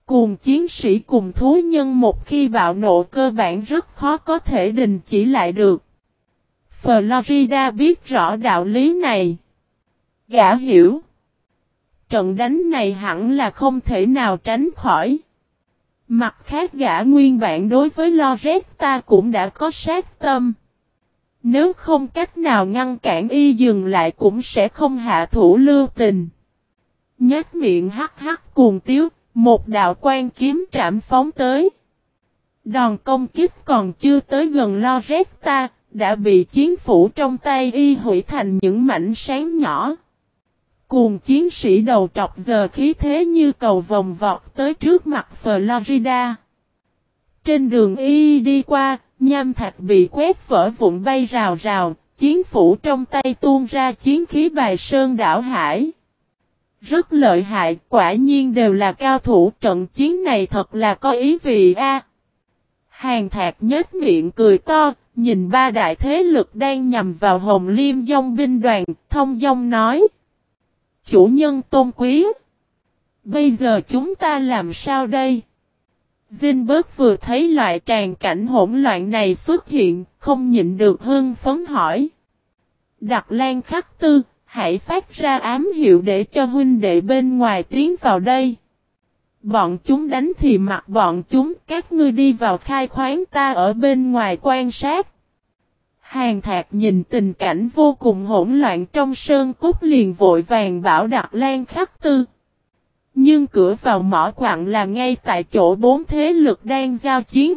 Cuồng chiến sĩ cùng thú nhân một khi bạo nộ cơ bản rất khó có thể đình chỉ lại được. Florida biết rõ đạo lý này. Gã hiểu. Trận đánh này hẳn là không thể nào tránh khỏi. Mặt khác gã nguyên bản đối với Loretta cũng đã có sát tâm. Nếu không cách nào ngăn cản y dừng lại cũng sẽ không hạ thủ lưu tình. Nhếch miệng hắc hắc cuồng tiếu, một đạo quan kiếm trảm phóng tới. Đòn công kích còn chưa tới gần Loretta, đã bị chiến phủ trong tay y hủy thành những mảnh sáng nhỏ. Cuồng chiến sĩ đầu trọc giờ khí thế như cầu vòng vọt tới trước mặt Florida. Trên đường y đi qua, nham thạch bị quét vỡ vụn bay rào rào, chiến phủ trong tay tuôn ra chiến khí bài sơn đảo hải. Rất lợi hại, quả nhiên đều là cao thủ, trận chiến này thật là có ý vị a. Hàn Thạc nhếch miệng cười to, nhìn ba đại thế lực đang nhằm vào Hồng Liêm dòng binh đoàn, thông dong nói. Chủ nhân tôn quý. Bây giờ chúng ta làm sao đây? Zinberg vừa thấy loại tràn cảnh hỗn loạn này xuất hiện, không nhịn được hưng phấn hỏi. Đặc Lan Khắc Tư, hãy phát ra ám hiệu để cho huynh đệ bên ngoài tiến vào đây. Bọn chúng đánh thì mặc bọn chúng, các ngươi đi vào khai khoáng, ta ở bên ngoài quan sát. Hàn Thạc nhìn tình cảnh vô cùng hỗn loạn trong sơn cốt liền vội vàng bảo Đặc Lan Khắc Tư. Nhưng cửa vào mỏ quặng là ngay tại chỗ bốn thế lực đang giao chiến.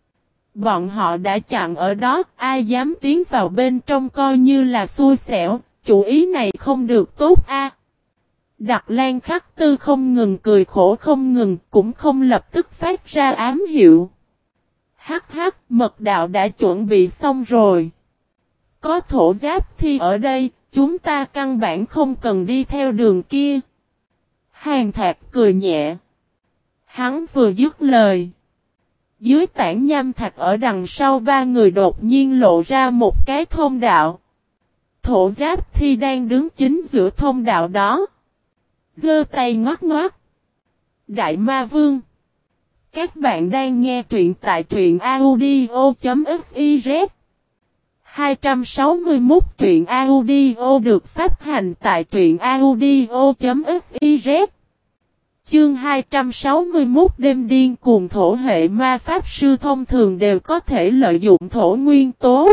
Bọn họ đã chặn ở đó, ai dám tiến vào bên trong coi như là xui xẻo, chủ ý này không được tốt a. Đặc Lan Khắc Tư không ngừng cười khổ không ngừng, cũng không lập tức phát ra ám hiệu. Hắc hắc, mật đạo đã chuẩn bị xong rồi. Có thổ giáp thi ở đây, chúng ta căn bản không cần đi theo đường kia. Hàn Thạc cười nhẹ. Hắn vừa dứt lời. Dưới tảng nham thạch ở đằng sau ba người đột nhiên lộ ra một cái thông đạo. Thổ giáp thi đang đứng chính giữa thông đạo đó. Giơ tay ngoắc ngoắc. Đại Ma Vương. Các bạn đang nghe truyện tại truyện audio.fiz. 261 truyện audio được phát hành tại truyện audio.fiz. Chương 261 đêm điên cuồng. Thổ hệ ma pháp sư thông thường đều có thể lợi dụng thổ nguyên tố,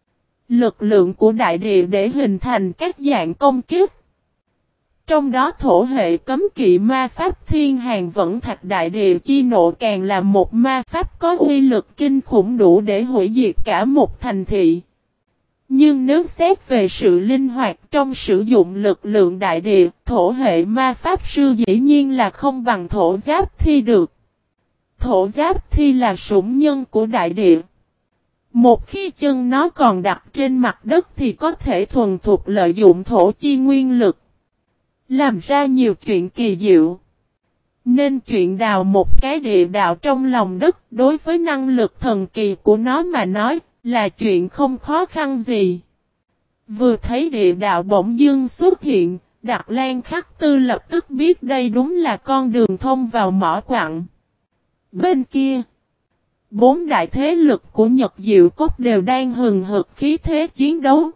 lực lượng của đại địa để hình thành các dạng công kích. Trong đó thổ hệ cấm kỵ ma pháp thiên hàng vẫn thạch đại địa chi nộ càng là một ma pháp có uy lực kinh khủng đủ để hủy diệt cả một thành thị. Nhưng nếu xét về sự linh hoạt trong sử dụng lực lượng đại địa, thổ hệ ma pháp sư dĩ nhiên là không bằng thổ giáp thi được. Thổ giáp thi là sủng nhân của đại địa. Một khi chân nó còn đặt trên mặt đất thì có thể thuần thục lợi dụng thổ chi nguyên lực, làm ra nhiều chuyện kỳ diệu. Nên chuyện đào một cái địa đạo trong lòng đất đối với năng lực thần kỳ của nó mà nói là chuyện không khó khăn gì. Vừa thấy địa đạo bỗng dưng xuất hiện, Đặc Lan Khắc Tư lập tức biết đây đúng là con đường thông vào mỏ quặng. Bên kia, bốn đại thế lực của Nhật Diệu Cốt đều đang hừng hực khí thế chiến đấu.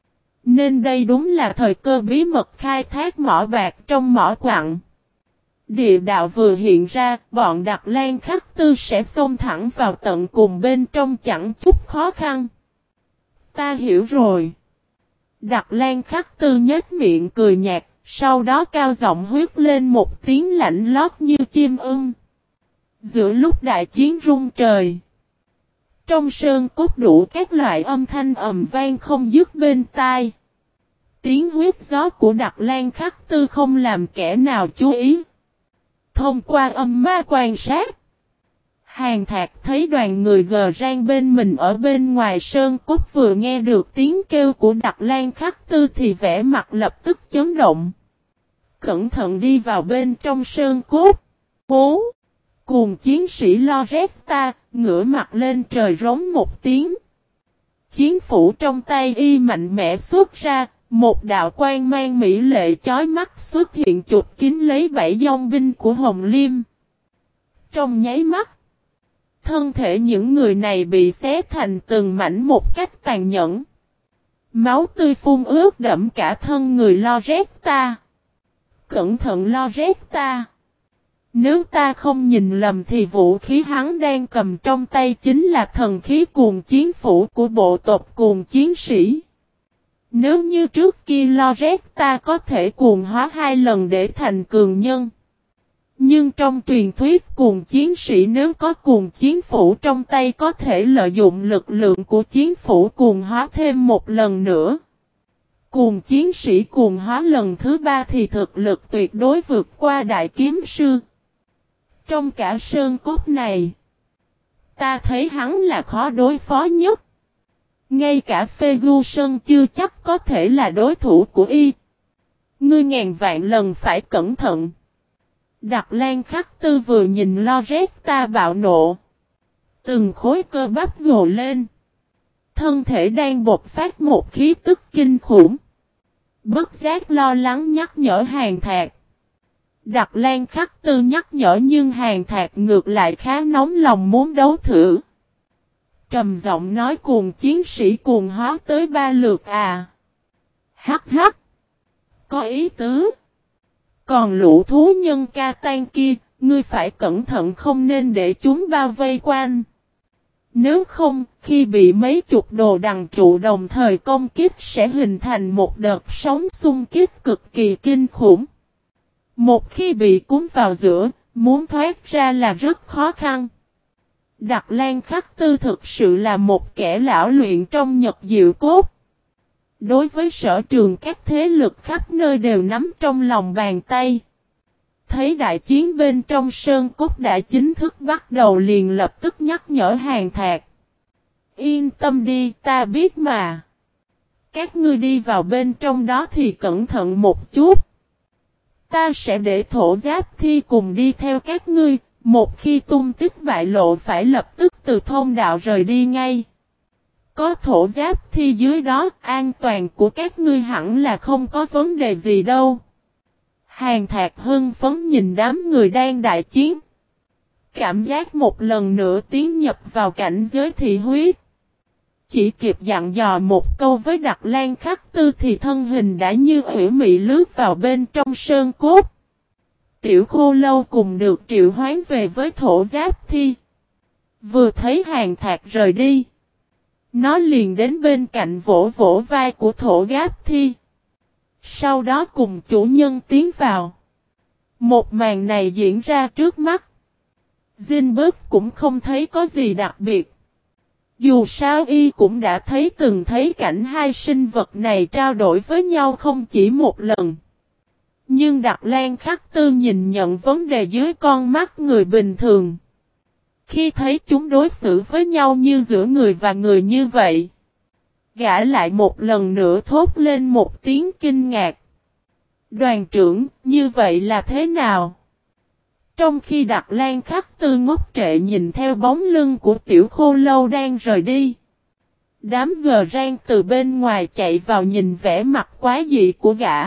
Nên đây đúng là thời cơ bí mật khai thác mỏ bạc trong mỏ quặng. Địa đạo vừa hiện ra, bọn Đặc Lan Khắc Tư sẽ xông thẳng vào tận cùng bên trong chẳng chút khó khăn. Ta hiểu rồi. Đặc Lan Khắc Tư nhếch miệng cười nhạt, sau đó cao giọng huyết lên một tiếng lạnh lót như chim ưng. Giữa lúc đại chiến rung trời, trong sơn cốt đủ các loại âm thanh ầm vang không dứt bên tai. Tiếng huyết gió của Đặc Lan Khắc Tư không làm kẻ nào chú ý. Thông qua âm ma quan sát, Hàn Thạc thấy đoàn người gờ rang bên mình ở bên ngoài sơn cốt vừa nghe được tiếng kêu của Đặc Lan Khắc Tư thì vẻ mặt lập tức chấn động. Cẩn thận đi vào bên trong sơn cốt. Hú! Cùng chiến sĩ Loretta, ngửa mặt lên trời rống một tiếng. Chiến phủ trong tay y mạnh mẽ xuất ra, một đạo quang mang mỹ lệ chói mắt xuất hiện chụp kín lấy 7 dòng binh của Hồng Liêm. Trong nháy mắt, thân thể những người này bị xé thành từng mảnh một cách tàn nhẫn. Máu tươi phun ướt đẫm cả thân người Loretta. Cẩn thận Loretta. Nếu ta không nhìn lầm thì vũ khí hắn đang cầm trong tay chính là thần khí cuồng chiến phủ của bộ tộc cuồng chiến sĩ. Nếu như trước kia Loretta có thể cuồng hóa 2 lần để thành cường nhân. Nhưng trong truyền thuyết cuồng chiến sĩ nếu có cuồng chiến phủ trong tay có thể lợi dụng lực lượng của chiến phủ cuồng hóa thêm 1 lần nữa. Cuồng chiến sĩ cuồng hóa lần thứ 3 thì thực lực tuyệt đối vượt qua đại kiếm sư. Trong cả sơn cốt này, ta thấy hắn là khó đối phó nhất. Ngay cả Ferguson chưa chắc có thể là đối thủ của y. Ngươi ngàn vạn lần phải cẩn thận. Đặc Lan Khắc Tư vừa nhìn Loretta bạo nộ. Từng khối cơ bắp gồ lên. Thân thể đang bộc phát một khí tức kinh khủng. Bất giác lo lắng nhắc nhở Hàn Thạc. Đặc Lan Khắc Tư nhắc nhở nhưng Hàn Thạc ngược lại khá nóng lòng muốn đấu thử. Trầm giọng nói cuồng chiến sĩ cuồng hóa tới 3 lượt à. Hắc hắc. Có ý tứ. Còn lũ thú nhân ca tan kia, ngươi phải cẩn thận không nên để chúng bao vây quanh. Nếu không, khi bị mấy chục đồ đằng trụ đồng thời công kích sẽ hình thành một đợt sóng xung kích cực kỳ kinh khủng. Một khi bị cuốn vào giữa, muốn thoát ra là rất khó khăn. Đặc Lan Khắc Tư thực sự là một kẻ lão luyện trong Nhật Diệu Cốt. Đối với sở trường các thế lực khắp nơi đều nắm trong lòng bàn tay. Thấy đại chiến bên trong sơn cốt đã chính thức bắt đầu liền lập tức nhắc nhở Hàn Thạc. Yên tâm đi, ta biết mà. Các ngươi đi vào bên trong đó thì cẩn thận một chút. Ta sẽ để Thổ Giáp Thi cùng đi theo các ngươi, một khi tung tích bại lộ phải lập tức từ thông đạo rời đi ngay. Có Thổ Giáp Thi dưới đó, an toàn của các ngươi hẳn là không có vấn đề gì đâu. Hàn Thạc hưng phấn nhìn đám người đang đại chiến. Cảm giác một lần nữa tiến nhập vào cảnh giới thị huyết. Chỉ kịp dặn dò một câu với Đặc Lan Khắc Tư thì thân hình đã như ủy mị lướt vào bên trong sơn cốt. Tiểu Khô Lâu cùng được triệu hoán về với Thổ Giáp Thi. Vừa thấy Hàn Thạc rời đi, nó liền đến bên cạnh vỗ vỗ vai của Thổ Giáp Thi. Sau đó cùng chủ nhân tiến vào. Một màn này diễn ra trước mắt. Zinberg cũng không thấy có gì đặc biệt. Dù sao y cũng đã từng thấy cảnh hai sinh vật này trao đổi với nhau không chỉ một lần. Nhưng Đặc Lan Khắc Tư nhìn nhận vấn đề dưới con mắt người bình thường. Khi thấy chúng đối xử với nhau như giữa người và người như vậy, gã lại một lần nữa thốt lên một tiếng kinh ngạc. Đoàn trưởng, như vậy là thế nào? Trong khi Đặc Lan Khắc Tư ngốc trệ nhìn theo bóng lưng của Tiểu Khô Lâu đang rời đi. Đám gờ rang từ bên ngoài chạy vào nhìn vẻ mặt quá dị của gã.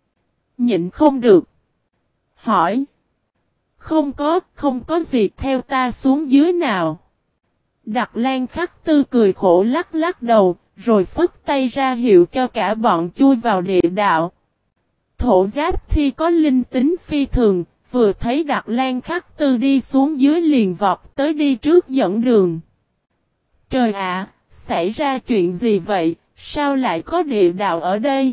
Nhịn không được. Hỏi. Không có gì, theo ta xuống dưới nào. Đặc Lan Khắc Tư cười khổ lắc lắc đầu, rồi phất tay ra hiệu cho cả bọn chui vào địa đạo. Thổ Giáp Thi có linh tính phi thường, vừa thấy Đặc Lan Khắc Tư đi xuống dưới liền vọt tới đi trước dẫn đường. Trời ạ, xảy ra chuyện gì vậy, sao lại có địa đạo ở đây?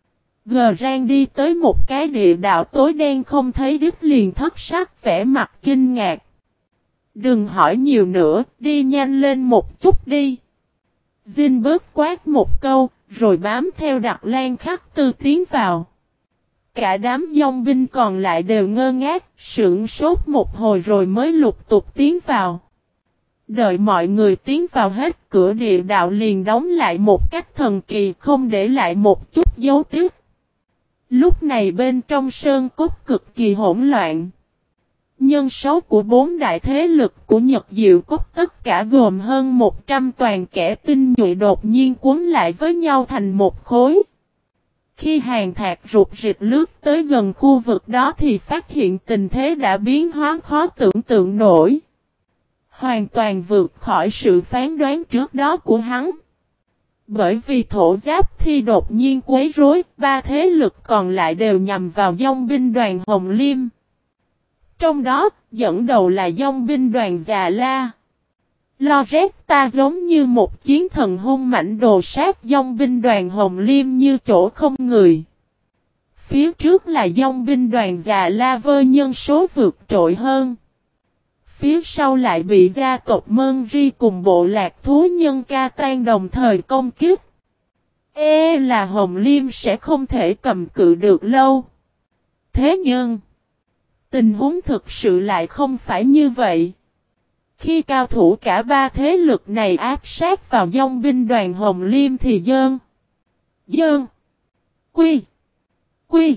Gờ rang đi tới một cái địa đạo tối đen không thấy đứt liền thất sắc vẻ mặt kinh ngạc. Đừng hỏi nhiều nữa, đi nhanh lên một chút đi. Zinberg quát một câu, rồi bám theo Đặc Lan Khắc Tư tiến vào. Cả đám dòng binh còn lại đều ngơ ngác, sững sốt một hồi rồi mới lục tục tiến vào. Đợi mọi người tiến vào hết cửa địa đạo liền đóng lại một cách thần kỳ không để lại một chút dấu tiếc. Lúc này bên trong sơn cốt cực kỳ hỗn loạn. Nhân số của 4 đại thế lực của Nhật Diệu Cốt tất cả gồm hơn 100 toàn kẻ tinh nhuệ đột nhiên cuốn lại với nhau thành một khối. Khi hàng thạc rụt rịch lướt tới gần khu vực đó thì phát hiện tình thế đã biến hóa khó tưởng tượng nổi. Hoàn toàn vượt khỏi sự phán đoán trước đó của hắn. Bởi vì thổ giáp thi đột nhiên quấy rối, ba thế lực còn lại đều nhằm vào dòng binh đoàn Hồng Liêm. Trong đó, dẫn đầu là dòng binh đoàn Già La. Loretta giống như một chiến thần hung mãnh đồ sát dòng binh đoàn Hồng Liêm như chỗ không người. Phía trước là dòng binh đoàn Già La vơ nhân số vượt trội hơn. Phía sau lại bị gia tộc Mân Ri cùng bộ lạc thú nhân Ca Tan đồng thời công kích. Là Hồng Liêm sẽ không thể cầm cự được lâu. Thế nhưng, tình huống thực sự lại không phải như vậy. Khi cao thủ cả ba thế lực này áp sát vào dòng binh đoàn Hồng Liêm thì Quy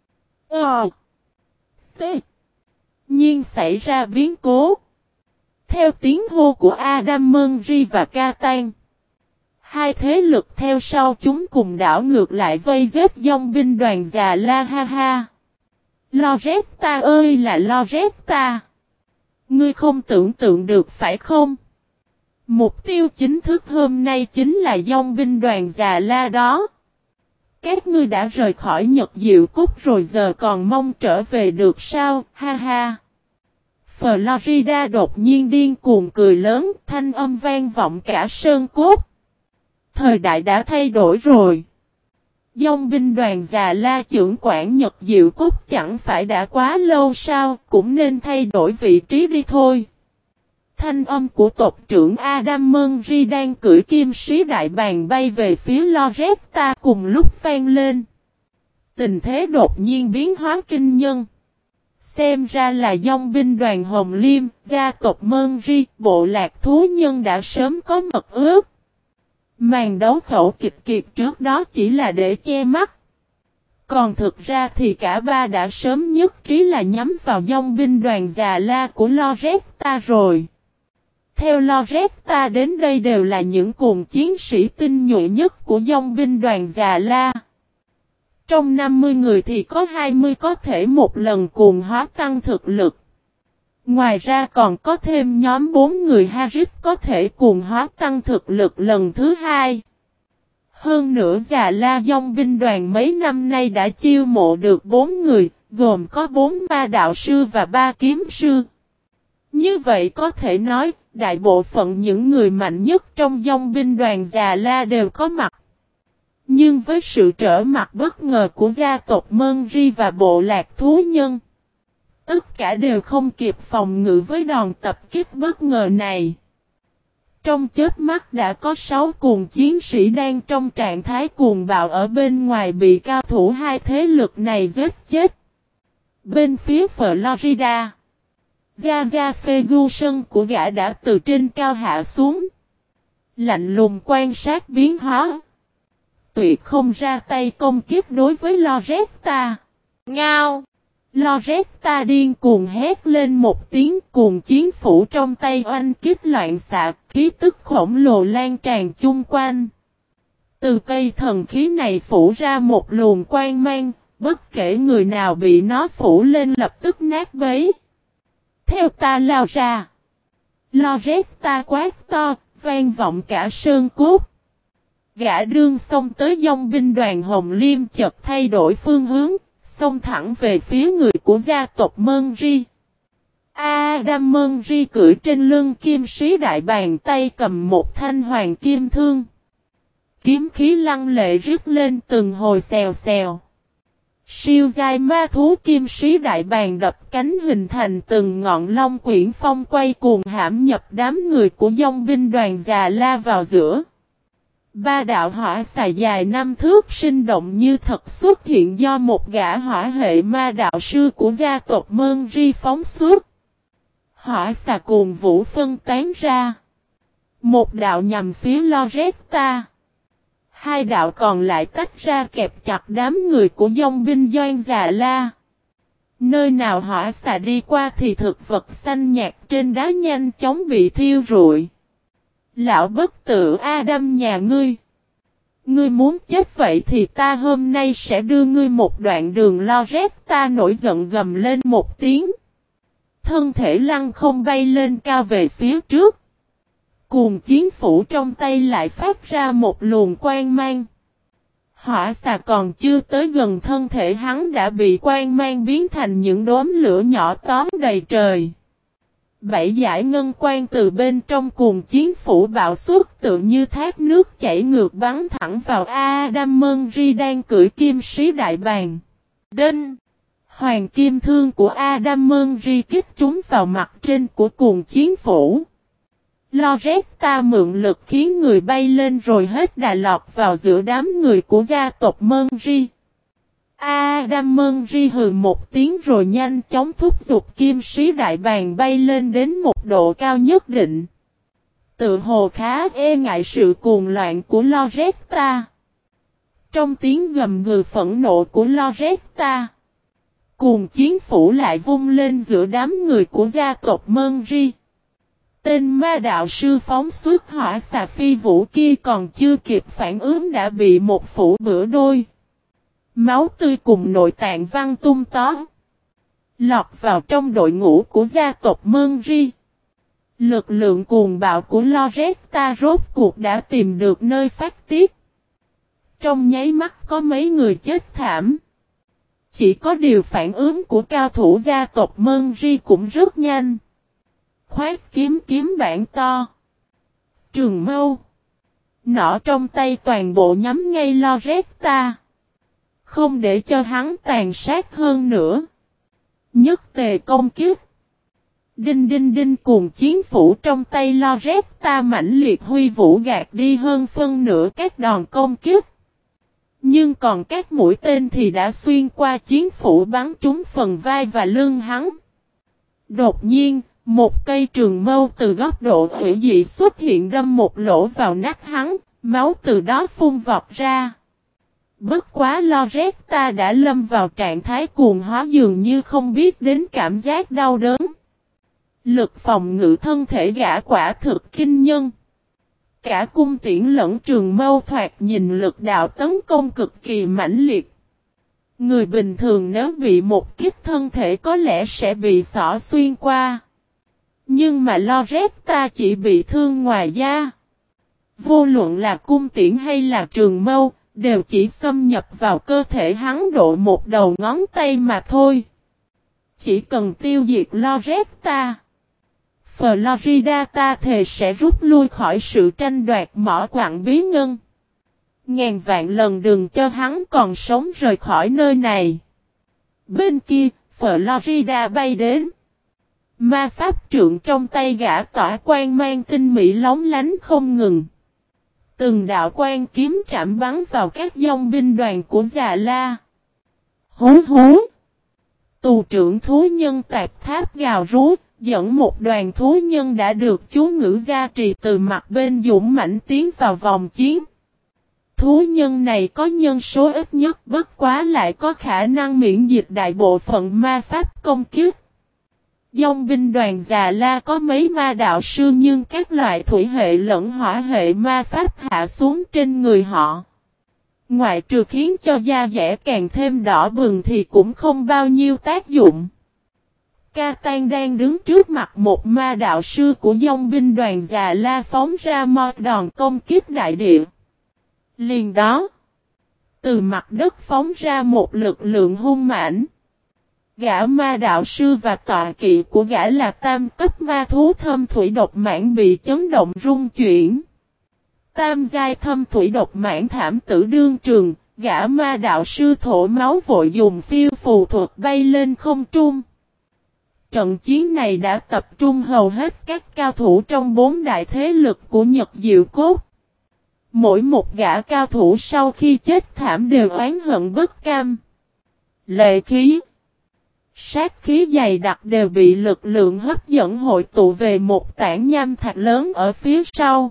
nhiên xảy ra biến cố. Theo tiếng hô của Adam Mân-ri và Ca-tan, hai thế lực theo sau chúng cùng đảo ngược lại vây giết dòng binh đoàn Già La ha ha. Loretta ơi là Loretta! Ngươi không tưởng tượng được phải không? Mục tiêu chính thức hôm nay chính là dòng binh đoàn Già La đó. Các ngươi đã rời khỏi Nhật Diệu Cúc rồi giờ còn mong trở về được sao, ha ha. Florida đột nhiên điên cuồng cười lớn, thanh âm vang vọng cả sơn cốt. Thời đại đã thay đổi rồi. Dòng binh đoàn Già La trưởng quản Nhật Diệu Cúc chẳng phải đã quá lâu sao, cũng nên thay đổi vị trí đi thôi. Thanh âm của tộc trưởng Adam Mân-ri đang cưỡi kim sĩ đại bàng bay về phía Loretta cùng lúc vang lên. Tình thế đột nhiên biến hóa kinh nhân. Xem ra là dòng binh đoàn Hồng Liêm, gia tộc Mân-ri, bộ lạc thú nhân đã sớm có mật ước. Màn đấu khẩu kịch kiệt trước đó chỉ là để che mắt. Còn thực ra thì cả ba đã sớm nhất trí là nhắm vào dòng binh đoàn Già La của Loretta rồi. Theo Loretta đến đây đều là những cuồng chiến sĩ tinh nhuệ nhất của dòng binh đoàn Già La. Trong 50 người thì có 20 có thể một lần cuồng hóa tăng thực lực. Ngoài ra còn có thêm nhóm 4 người Harris có thể cuồng hóa tăng thực lực lần thứ 2. Hơn nữa Già La dòng binh đoàn mấy năm nay đã chiêu mộ được 4 người, gồm có 4 ma đạo sư và 3 kiếm sư. Như vậy có thể nói, đại bộ phận những người mạnh nhất trong dòng binh đoàn Già La đều có mặt. Nhưng với sự trở mặt bất ngờ của gia tộc Mân-ri và bộ lạc thú nhân, tất cả đều không kịp phòng ngự với đòn tập kích bất ngờ này. Trong chớp mắt đã có 6 cuồng chiến sĩ đang trong trạng thái cuồng bạo ở bên ngoài bị cao thủ hai thế lực này giết chết. Bên phía Florida, Gia Ferguson của gã đã từ trên cao hạ xuống. Lạnh lùng quan sát biến hóa. Tuyệt không ra tay công kích đối với Loretta. Ngao! Loretta điên cuồng hét lên một tiếng, cuồng chiến phủ trong tay oanh kích loạn xạ, khí tức khổng lồ lan tràn chung quanh. Từ cây thần khí này phủ ra một luồng quang mang, bất kể người nào bị nó phủ lên lập tức nát bấy. Theo ta lao ra. Loretta quát to, vang vọng cả sơn cốt. Gã đương xông tới dòng binh đoàn Hồng Liêm chợt thay đổi phương hướng, xông thẳng về phía người của gia tộc Mân-ri. Adam Mân-ri cưỡi trên lưng kim sĩ đại bàng, tay cầm một thanh hoàng kim thương. Kiếm khí lăng lệ rít lên từng hồi xèo xèo. Siêu giai ma thú kim sĩ đại bàng đập cánh hình thành từng ngọn long quyển phong quay cuồng hãm nhập đám người của dòng binh đoàn Già La vào giữa. Ba đạo hỏa xà dài 5 thước sinh động như thật xuất hiện do một gã hỏa hệ ma đạo sư của gia tộc Mân-ri phóng xuất. Hỏa xà cuồng vũ phân tán ra. Một đạo nhằm phía Loretta. 2 đạo còn lại tách ra kẹp chặt đám người của dòng binh doanh Già La. Nơi nào hỏa xà đi qua thì thực vật xanh nhạt trên đá nhanh chóng bị thiêu rụi. Lão bất tử Adam nhà ngươi. Ngươi muốn chết vậy thì ta hôm nay sẽ đưa ngươi một đoạn đường. Loretta nổi giận gầm lên một tiếng. Thân thể lăng không bay lên cao về phía trước. Cuồng chiến phủ trong tay lại phát ra một luồng quang mang. Hỏa xà còn chưa tới gần thân thể hắn đã bị quang mang biến thành những đốm lửa nhỏ tóm đầy trời. 7 dải ngân quang từ bên trong cuồng chiến phủ bạo xuất tự như thác nước chảy ngược bắn thẳng vào Adam Murray đang cưỡi kim sĩ đại bàng. Đinh! Hoàng kim thương của Adam Murray kích trúng vào mặt trên của cuồng chiến phủ. Loretta mượn lực khiến người bay lên rồi hết đà lọt vào giữa đám người của gia tộc Murray. Adam Murray hừ một tiếng rồi nhanh chóng thúc giục kim sĩ đại bàng bay lên đến một độ cao nhất định. Tự hồ khá e ngại sự cuồng loạn của Loretta. Trong tiếng gầm gừ phẫn nộ của Loretta, cuồng chiến phủ lại vung lên giữa đám người của gia tộc Murray. Tên ma đạo sư phóng xuất hỏa xà phi vũ kia còn chưa kịp phản ứng đã bị một phủ bữa đôi. Máu tươi cùng nội tạng văng tung tó. Lọt vào trong đội ngũ của gia tộc Murray. Lực lượng cuồng bạo của Loretta rốt cuộc đã tìm được nơi phát tiết. Trong nháy mắt có mấy người chết thảm. Chỉ có điều phản ứng của cao thủ gia tộc Murray cũng rất nhanh. Khoát kiếm bản to. Trường mâu. Nỏ trong tay toàn bộ nhắm ngay Loretta. Không để cho hắn tàn sát hơn nữa. Nhất tề công kiếp. Đinh đinh đinh cuồng chiến phủ trong tay Loretta mãnh liệt huy vũ gạt đi hơn phân nửa các đòn công kiếp. Nhưng còn các mũi tên thì đã xuyên qua chiến phủ bắn trúng phần vai và lưng hắn. Đột nhiên, một cây trường mâu từ góc độ hủy dị xuất hiện đâm một lỗ vào nách hắn, máu từ đó phun vọt ra. Bất quá Loretta đã lâm vào trạng thái cuồng hóa dường như không biết đến cảm giác đau đớn. Lực phòng ngự thân thể gã quả thực kinh nhân. Cả cung tiễn lẫn trường mâu thoạt nhìn lực đạo tấn công cực kỳ mãnh liệt. Người bình thường nếu bị một kích thân thể có lẽ sẽ bị xỏ xuyên qua. Nhưng mà Loretta chỉ bị thương ngoài da. Vô luận là cung tiễn hay là trường mâu, đều chỉ xâm nhập vào cơ thể hắn độ một đầu ngón tay mà thôi. Chỉ cần tiêu diệt Loretta, Florida ta thề sẽ rút lui khỏi sự tranh đoạt mỏ quặng bí ngân. Ngàn vạn lần đừng cho hắn còn sống rời khỏi nơi này. Bên kia, Florida bay đến. Ma pháp trượng trong tay gã tỏa quang mang tinh mỹ lóng lánh không ngừng. Từng đạo quang kiếm trảm bắn vào các dòng binh đoàn của Già La. Hú hú! Tù trưởng thú nhân tạp tháp gào rú, dẫn một đoàn thú nhân đã được chú ngữ gia trì từ mặt bên dũng mãnh tiến vào vòng chiến. Thú nhân này có nhân số ít nhất bất quá lại có khả năng miễn dịch đại bộ phận ma pháp công kích. Dòng binh đoàn Già La có mấy ma đạo sư nhưng các loại thủy hệ lẫn hỏa hệ ma pháp hạ xuống trên người họ. Ngoại trừ khiến cho da dẻ càng thêm đỏ bừng thì cũng không bao nhiêu tác dụng. Catan đang đứng trước mặt một ma đạo sư của dòng binh đoàn Già La phóng ra một đòn công kích đại địa. Liền đó, từ mặt đất phóng ra một lực lượng hung mãnh. Gã ma đạo sư và tọa kỵ của gã là tam cấp ma thú thâm thủy độc mãn bị chấn động rung chuyển. Tam giai thâm thủy độc mãn thảm tử đương trường, gã ma đạo sư thổ máu vội dùng phiêu phù thuật bay lên không trung. Trận chiến này đã tập trung hầu hết các cao thủ trong 4 đại thế lực của Nhật Diệu Cốt. Mỗi một gã cao thủ sau khi chết thảm đều oán hận bất cam. Lệ khí, sát khí dày đặc đều bị lực lượng hấp dẫn hội tụ về một tảng nham thạch lớn ở phía sau.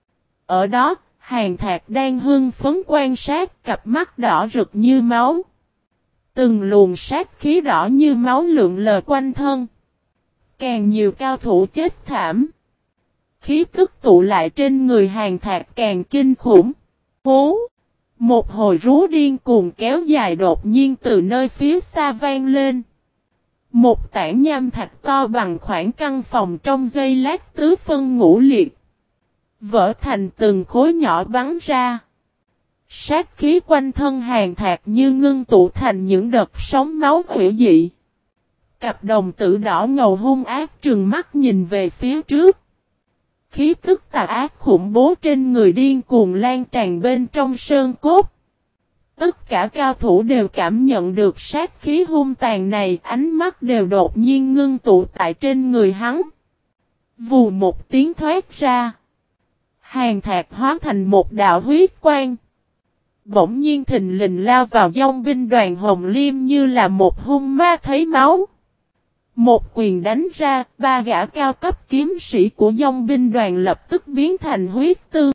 Ở đó, Hàn Thạc đang hưng phấn quan sát, cặp mắt đỏ rực như máu. Từng luồng sát khí đỏ như máu lượn lờ quanh thân. Càng nhiều cao thủ chết thảm. Khí tức tụ lại trên người Hàn Thạc càng kinh khủng. Hú! Một hồi rú điên cuồng kéo dài đột nhiên từ nơi phía xa vang lên. Một tảng nham thạch to bằng khoảng căn phòng trong giây lát tứ phân ngũ liệt. Vỡ thành từng khối nhỏ bắn ra. Sát khí quanh thân Hàn Thạc như ngưng tụ thành những đợt sóng máu hủy dị. Cặp đồng tử đỏ ngầu hung ác trừng mắt nhìn về phía trước. Khí tức tà ác khủng bố trên người điên cuồng lan tràn bên trong sơn cốt. Tất cả cao thủ đều cảm nhận được sát khí hung tàn này, ánh mắt đều đột nhiên ngưng tụ tại trên người hắn. Vù một tiếng thoát ra. Hàn Thạc hóa thành một đạo huyết quang. Bỗng nhiên thình lình lao vào dòng binh đoàn Hồng Liêm như là một hung ma thấy máu. Một quyền đánh ra, ba gã cao cấp kiếm sĩ của dòng binh đoàn lập tức biến thành huyết tương.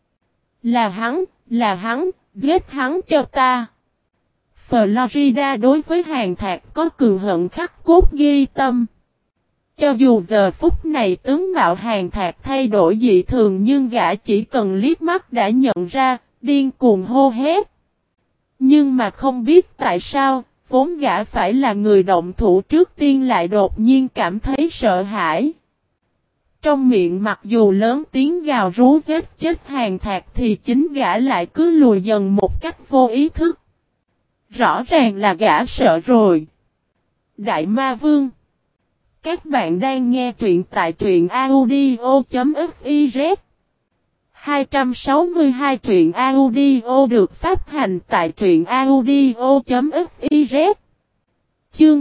Là hắn, giết hắn cho ta. Florida đối với Hàn Thạc có cường hận khắc cốt ghi tâm. Cho dù giờ phút này tướng mạo Hàn Thạc thay đổi dị thường nhưng gã chỉ cần liếc mắt đã nhận ra, điên cuồng hô hét. Nhưng mà không biết tại sao, vốn gã phải là người động thủ trước tiên lại đột nhiên cảm thấy sợ hãi. Trong miệng mặc dù lớn tiếng gào rú giết chết Hàn Thạc thì chính gã lại cứ lùi dần một cách vô ý thức. Rõ ràng là gã sợ rồi. Đại Ma Vương. Các bạn đang nghe truyện tại truyện audio.fiz. 262 truyện audio được phát hành tại truyện audio.fiz. Chương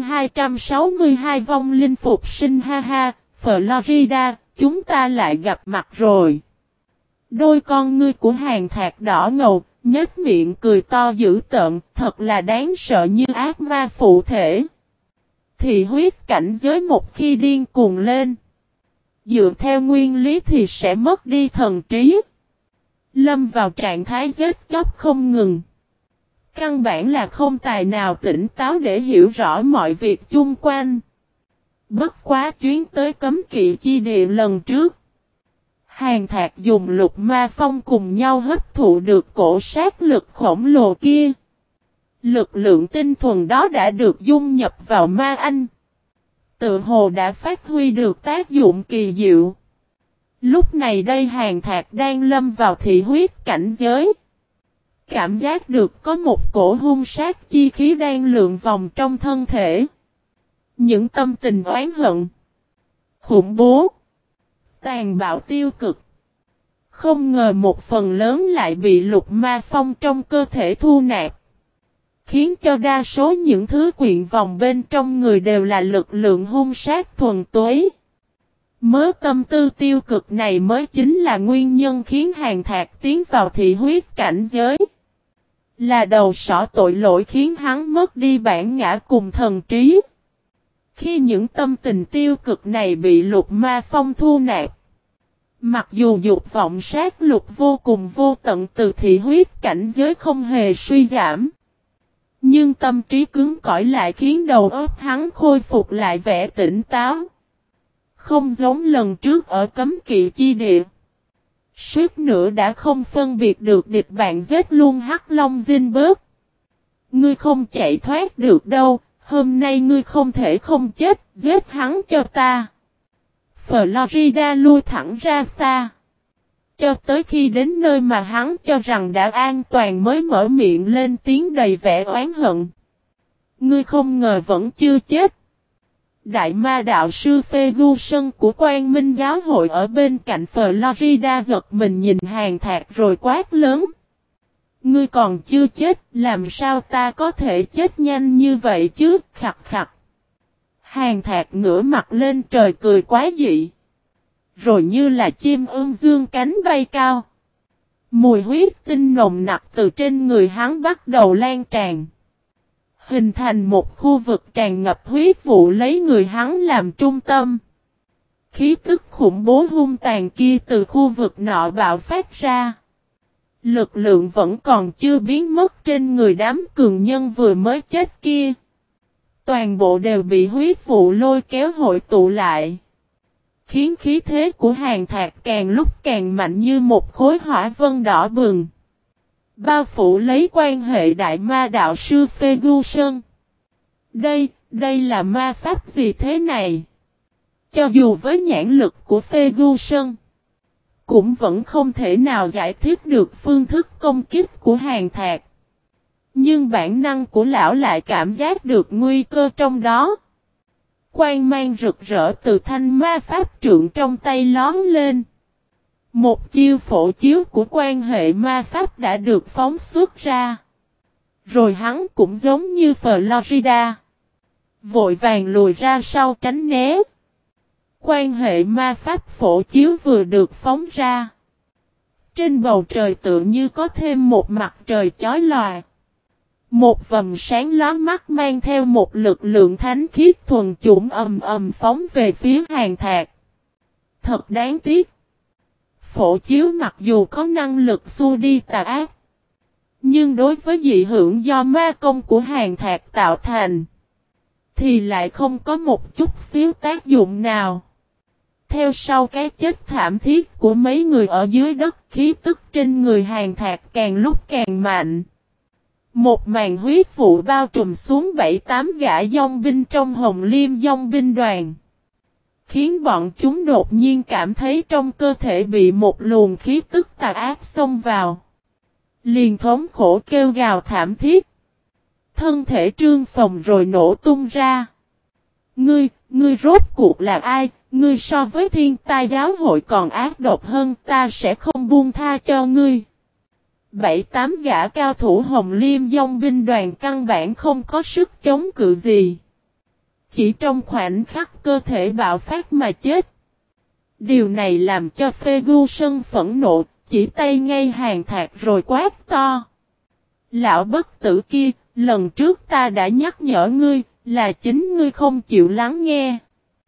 262 vong linh phục sinh ha ha, Florida, chúng ta lại gặp mặt rồi. Đôi con ngươi của Hàn Thạc đỏ ngầu, nhếch miệng cười to dữ tợn, thật là đáng sợ như ác ma phụ thể. Thì huyết cảnh giới một khi điên cuồng lên, dựa theo nguyên lý thì sẽ mất đi thần trí. Lâm vào trạng thái giết chóc không ngừng. Căn bản là không tài nào tỉnh táo để hiểu rõ mọi việc chung quanh. Bất quá chuyến tới cấm kỵ chi địa lần trước, Hàn Thạc dùng lục ma phong cùng nhau hấp thụ được cổ sát lực khổng lồ kia. Lực lượng tinh thuần đó đã được dung nhập vào ma anh. Tự hồ đã phát huy được tác dụng kỳ diệu. Lúc này đây Hàn Thạc đang lâm vào thị huyết cảnh giới. Cảm giác được có một cổ hung sát chi khí đang lượn vòng trong thân thể. Những tâm tình oán hận, khủng bố, tàn bạo tiêu cực. Không ngờ một phần lớn lại bị lục ma phong trong cơ thể thu nạp. Khiến cho đa số những thứ quyện vòng bên trong người đều là lực lượng hung sát thuần túy. Mớ tâm tư tiêu cực này mới chính là nguyên nhân khiến Hàn Thạc tiến vào thị huyết cảnh giới. Là đầu sỏ tội lỗi khiến hắn mất đi bản ngã cùng thần trí. Khi những tâm tình tiêu cực này bị lục ma phong thu nạp, mặc dù dục vọng sát lục vô cùng vô tận từ thị huyết cảnh giới không hề suy giảm, nhưng tâm trí cứng cỏi lại khiến đầu óc hắn khôi phục lại vẻ tỉnh táo. Không giống lần trước ở cấm kỵ chi địa. Suýt nữa đã không phân biệt được địch bạn giết luôn Hắc Long Dinh bớt. Ngươi không chạy thoát được đâu, hôm nay ngươi không thể không chết, giết hắn cho ta. Florida lui thẳng ra xa. Cho tới khi đến nơi mà hắn cho rằng đã an toàn mới mở miệng lên tiếng đầy vẻ oán hận. Ngươi không ngờ vẫn chưa chết. Đại ma đạo sư Ferguson của Quang Minh giáo hội ở bên cạnh Florida giật mình nhìn Hàn Thạc rồi quát lớn. Ngươi còn chưa chết, làm sao ta có thể chết nhanh như vậy chứ, khặt khặt. Hàn Thạc ngửa mặt lên trời cười quá dị. Rồi như là chim ưng dương cánh bay cao. Mùi huyết tinh nồng nặc từ trên người hắn bắt đầu lan tràn. Hình thành một khu vực tràn ngập huyết vụ lấy người hắn làm trung tâm. Khí tức khủng bố hung tàn kia từ khu vực nọ bạo phát ra. Lực lượng vẫn còn chưa biến mất trên người đám cường nhân vừa mới chết kia. Toàn bộ đều bị huyết vụ lôi kéo hội tụ lại. Khiến khí thế của Hàn Thạc càng lúc càng mạnh như một khối hỏa vân đỏ bừng. Bao phủ lấy quan hệ đại ma đạo sư Ferguson. Đây là ma pháp gì thế này? Cho dù với nhãn lực của Ferguson, cũng vẫn không thể nào giải thích được phương thức công kích của Hàn Thạc. Nhưng bản năng của lão lại cảm giác được nguy cơ trong đó. Quang mang rực rỡ từ thanh ma pháp trượng trong tay lóm lên. Một chiêu phổ chiếu của quan hệ ma pháp đã được phóng xuất ra. Rồi hắn cũng giống như Florida, vội vàng lùi ra sau tránh né. Quan hệ ma pháp phổ chiếu vừa được phóng ra. Trên bầu trời tựa như có thêm một mặt trời chói lòa. Một vầng sáng lóa mắt mang theo một lực lượng thánh khiết thuần chủng ầm ầm phóng về phía Hàn Thạc. Thật đáng tiếc. Phổ chiếu mặc dù có năng lực xua đi tà ác, nhưng đối với dị hưởng do ma công của Hàn Thạc tạo thành, thì lại không có một chút xíu tác dụng nào. Theo sau cái chết thảm thiết của mấy người ở dưới đất, khí tức trên người Hàn Thạc càng lúc càng mạnh. Một màn huyết vụ bao trùm xuống 7-8 gã dòng binh trong Hồng Liêm dòng binh đoàn, khiến bọn chúng đột nhiên cảm thấy trong cơ thể bị một luồng khí tức tà ác xông vào. Liền thống khổ kêu gào thảm thiết. Thân thể trương phồng rồi nổ tung ra. Ngươi rốt cuộc là ai? Ngươi so với thiên tai giáo hội còn ác độc hơn, ta sẽ không buông tha cho ngươi. 7-8 gã cao thủ Hồng Liêm dòng binh đoàn căn bản không có sức chống cự gì. Chỉ trong khoảnh khắc cơ thể bạo phát mà chết. Điều này làm cho Ferguson phẫn nộ, chỉ tay ngay Hàn Thạc rồi quát to. Lão bất tử kia, lần trước ta đã nhắc nhở ngươi, là chính ngươi không chịu lắng nghe.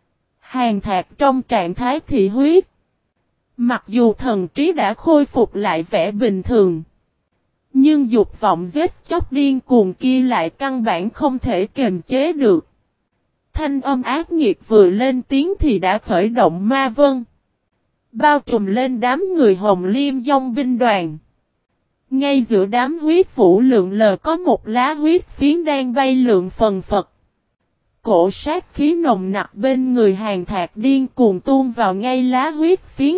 Hàn Thạc trong trạng thái thị huyết. Mặc dù thần trí đã khôi phục lại vẻ bình thường, nhưng dục vọng giết chóc điên cuồng kia lại căn bản không thể kiềm chế được. Thanh âm ác nghiệt vừa lên tiếng thì đã khởi động ma vân, bao trùm lên đám người Hồng Liêm dòng binh đoàn. Ngay giữa đám huyết vũ lượn lờ có một lá huyết phiến đang bay lượn phần phật. Cổ sát khí nồng nặc bên người Hàn Thạc điên cuồng tuôn vào ngay lá huyết phiến.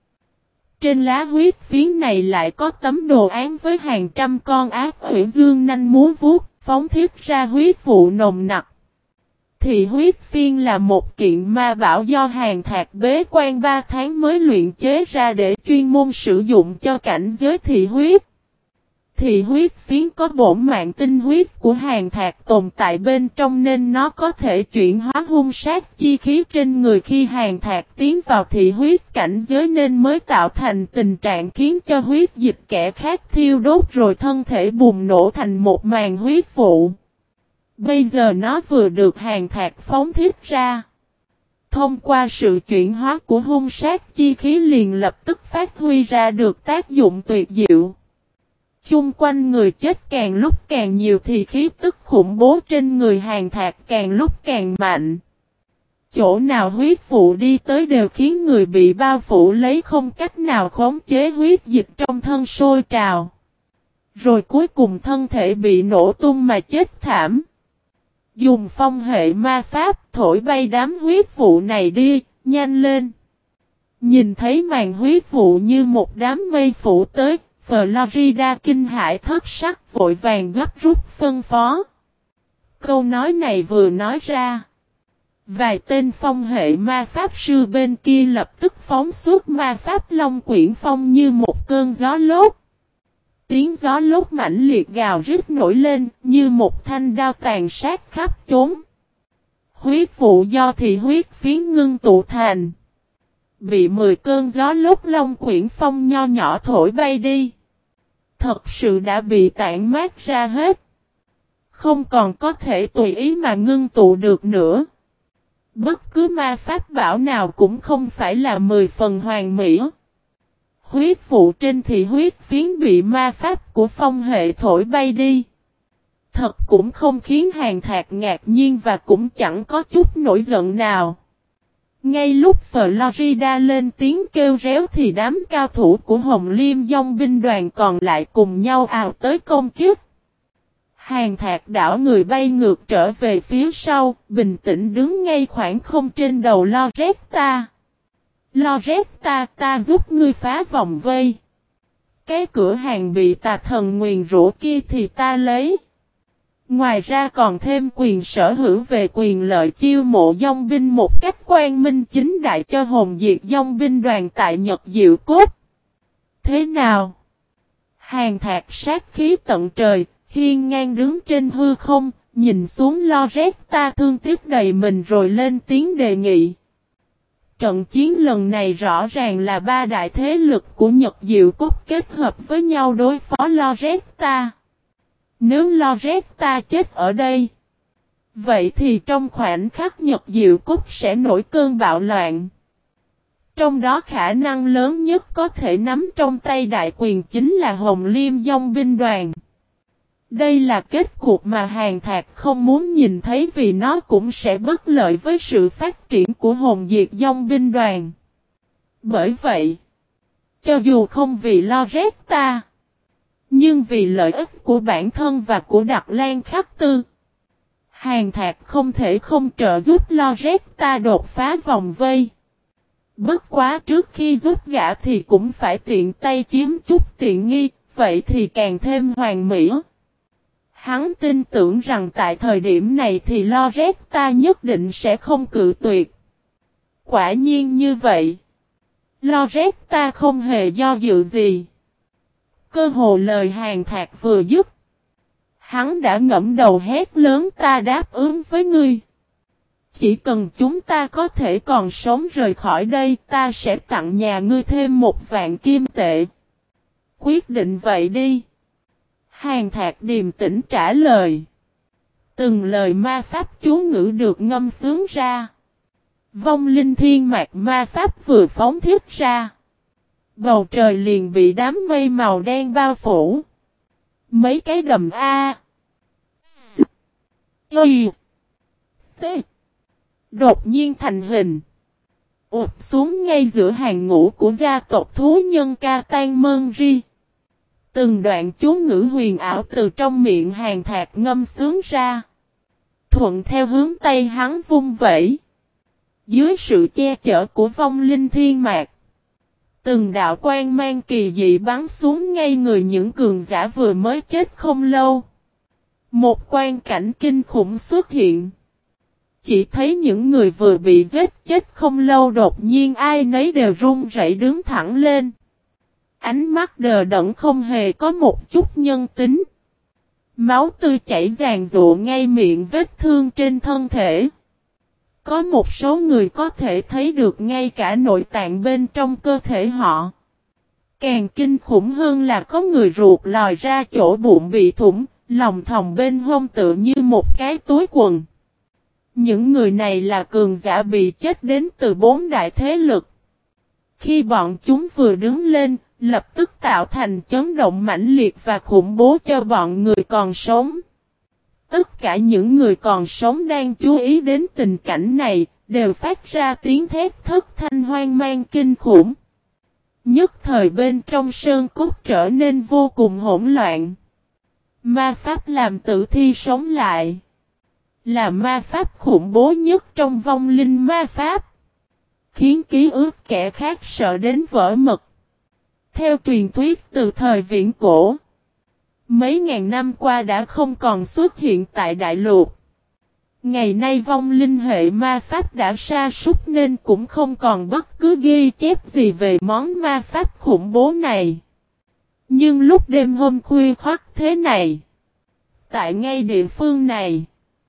Trên lá huyết phiến này lại có tấm đồ án với hàng trăm con ác quỷ dương nanh múa vuốt, phóng thiết ra huyết vụ nồng nặc. Thì huyết phiên là một kiện ma bảo do Hàn Thạc bế quan 3 tháng mới luyện chế ra để chuyên môn sử dụng cho cảnh giới thị huyết. Thị huyết phiến có bổn mạng tinh huyết của Hàn Thạc tồn tại bên trong nên nó có thể chuyển hóa hung sát chi khí trên người khi Hàn Thạc tiến vào thị huyết cảnh giới nên mới tạo thành tình trạng khiến cho huyết dịch kẻ khác thiêu đốt rồi thân thể bùng nổ thành một màn huyết vụ. Bây giờ nó vừa được Hàn Thạc phóng thiết ra. Thông qua sự chuyển hóa của hung sát chi khí liền lập tức phát huy ra được tác dụng tuyệt diệu. Chung quanh người chết càng lúc càng nhiều thì khí tức khủng bố trên người Hàn Thạc càng lúc càng mạnh. Chỗ nào huyết vụ đi tới đều khiến người bị bao phủ lấy không cách nào khống chế huyết dịch trong thân sôi trào. Rồi cuối cùng thân thể bị nổ tung mà chết thảm. Dùng phong hệ ma pháp thổi bay đám huyết vụ này đi, nhanh lên. Nhìn thấy màn huyết vụ như một đám mây phủ tới, Florida kinh hãi thất sắc vội vàng gấp rút phân phó. Câu nói này vừa nói ra, vài tên phong hệ ma pháp sư bên kia lập tức phóng suốt ma pháp long quyển phong như một cơn gió lốt. Tiếng gió lốt mãnh liệt gào rít nổi lên như một thanh đao tàn sát khắp chốn. Huyết vụ do thị huyết phiến ngưng tụ thành, bị 10 cơn gió lốt long quyển phong nho nhỏ thổi bay đi. Thật sự đã bị tản mát ra hết. Không còn có thể tùy ý mà ngưng tụ được nữa. Bất cứ ma pháp bảo nào cũng không phải là 10 phần hoàn mỹ. Huyết vụ trên thì huyết phiến bị ma pháp của phong hệ thổi bay đi. Thật cũng không khiến Hàn Thạc ngạc nhiên và cũng chẳng có chút nổi giận nào. Ngay lúc Florida lên tiếng kêu réo thì đám cao thủ của Hồng Liêm Dòng binh đoàn còn lại cùng nhau ào tới công kích. Hàn Thạc đảo người bay ngược trở về phía sau, bình tĩnh đứng ngay khoảng không trên đầu Loretta. Loretta, ta giúp ngươi phá vòng vây. Cái cửa hàng bị tà thần nguyền rủa kia thì ta lấy. Ngoài ra còn thêm quyền sở hữu về quyền lợi chiêu mộ dòng binh một cách quang minh chính đại cho hồn diệt dòng binh đoàn tại Nhật Diệu Cốt. Thế nào? Hàn Thạc sát khí tận trời, hiên ngang đứng trên hư không, nhìn xuống Loretta thương tiếc đầy mình rồi lên tiếng đề nghị. Trận chiến lần này rõ ràng là ba đại thế lực của Nhật Diệu Cốt kết hợp với nhau đối phó Loretta. Nếu Loretta chết ở đây, vậy thì trong khoảnh khắc Nhật Diệu Cốt sẽ nổi cơn bạo loạn. Trong đó khả năng lớn nhất có thể nắm trong tay đại quyền chính là Hồng Liêm Dòng binh đoàn. Đây là kết cục mà Hàn Thạc không muốn nhìn thấy vì nó cũng sẽ bất lợi với sự phát triển của hồn diệt dòng binh đoàn. Bởi vậy, cho dù không vì Loretta, nhưng vì lợi ích của bản thân và của Đặc Lan Khắc Tư, Hàn Thạc không thể không trợ giúp Loretta đột phá vòng vây. Bất quá trước khi giúp gã thì cũng phải tiện tay chiếm chút tiện nghi, vậy thì càng thêm hoàn mỹ. Hắn tin tưởng rằng tại thời điểm này thì Loretta nhất định sẽ không cự tuyệt. Quả nhiên như vậy. Loretta không hề do dự gì. Cơ hồ lời Hàn Thạc vừa dứt. Hắn đã ngẫm đầu hét lớn, ta đáp ứng với ngươi. Chỉ cần chúng ta có thể còn sống rời khỏi đây, ta sẽ tặng nhà ngươi thêm 1.000 kim tệ. Quyết định vậy đi. Hàn Thạc điềm tĩnh trả lời. Từng lời ma pháp chú ngữ được ngâm sướng ra. Vong linh thiên mạc ma pháp vừa phóng thiết ra. Bầu trời liền bị đám mây màu đen bao phủ. Mấy cái đầm A. S. Y. T. Đột nhiên thành hình. Ụp xuống ngay giữa hàng ngũ của gia tộc thú nhân Catan-Mönri. Từng đoạn chú ngữ huyền ảo từ trong miệng Hàn Thạc ngâm sướng ra. Thuận theo hướng tay hắn vung vẩy. Dưới sự che chở của vong linh thiên mạc. Từng đạo quang mang kỳ dị bắn xuống ngay người những cường giả vừa mới chết không lâu. Một quang cảnh kinh khủng xuất hiện. Chỉ thấy những người vừa bị giết chết không lâu đột nhiên ai nấy đều run rẩy đứng thẳng lên. Ánh mắt đờ đẫn không hề có một chút nhân tính. Máu tươi chảy ràn rụa ngay miệng vết thương trên thân thể. Có một số người có thể thấy được ngay cả nội tạng bên trong cơ thể họ. Càng kinh khủng hơn là có người ruột lòi ra chỗ bụng bị thủng, lòng thòng bên hông tựa như một cái túi quần. Những người này là cường giả bị chết đến từ 4 đại thế lực. Khi bọn chúng vừa đứng lên, lập tức tạo thành chấn động mãnh liệt và khủng bố cho bọn người còn sống. Tất cả những người còn sống đang chú ý đến tình cảnh này, đều phát ra tiếng thét thất thanh hoang mang kinh khủng. Nhất thời bên trong sơn cốt trở nên vô cùng hỗn loạn. Ma pháp làm tử thi sống lại. Là ma pháp khủng bố nhất trong vong linh ma pháp. Khiến ký ức kẻ khác sợ đến vỡ mật. Theo truyền thuyết từ thời viễn cổ. Mấy ngàn năm qua đã không còn xuất hiện tại đại lục. Ngày nay vong linh hệ ma pháp đã sa sút nên cũng không còn bất cứ ghi chép gì về món ma pháp khủng bố này. Nhưng lúc đêm hôm khuya khoắt thế này. Tại ngay địa phương này.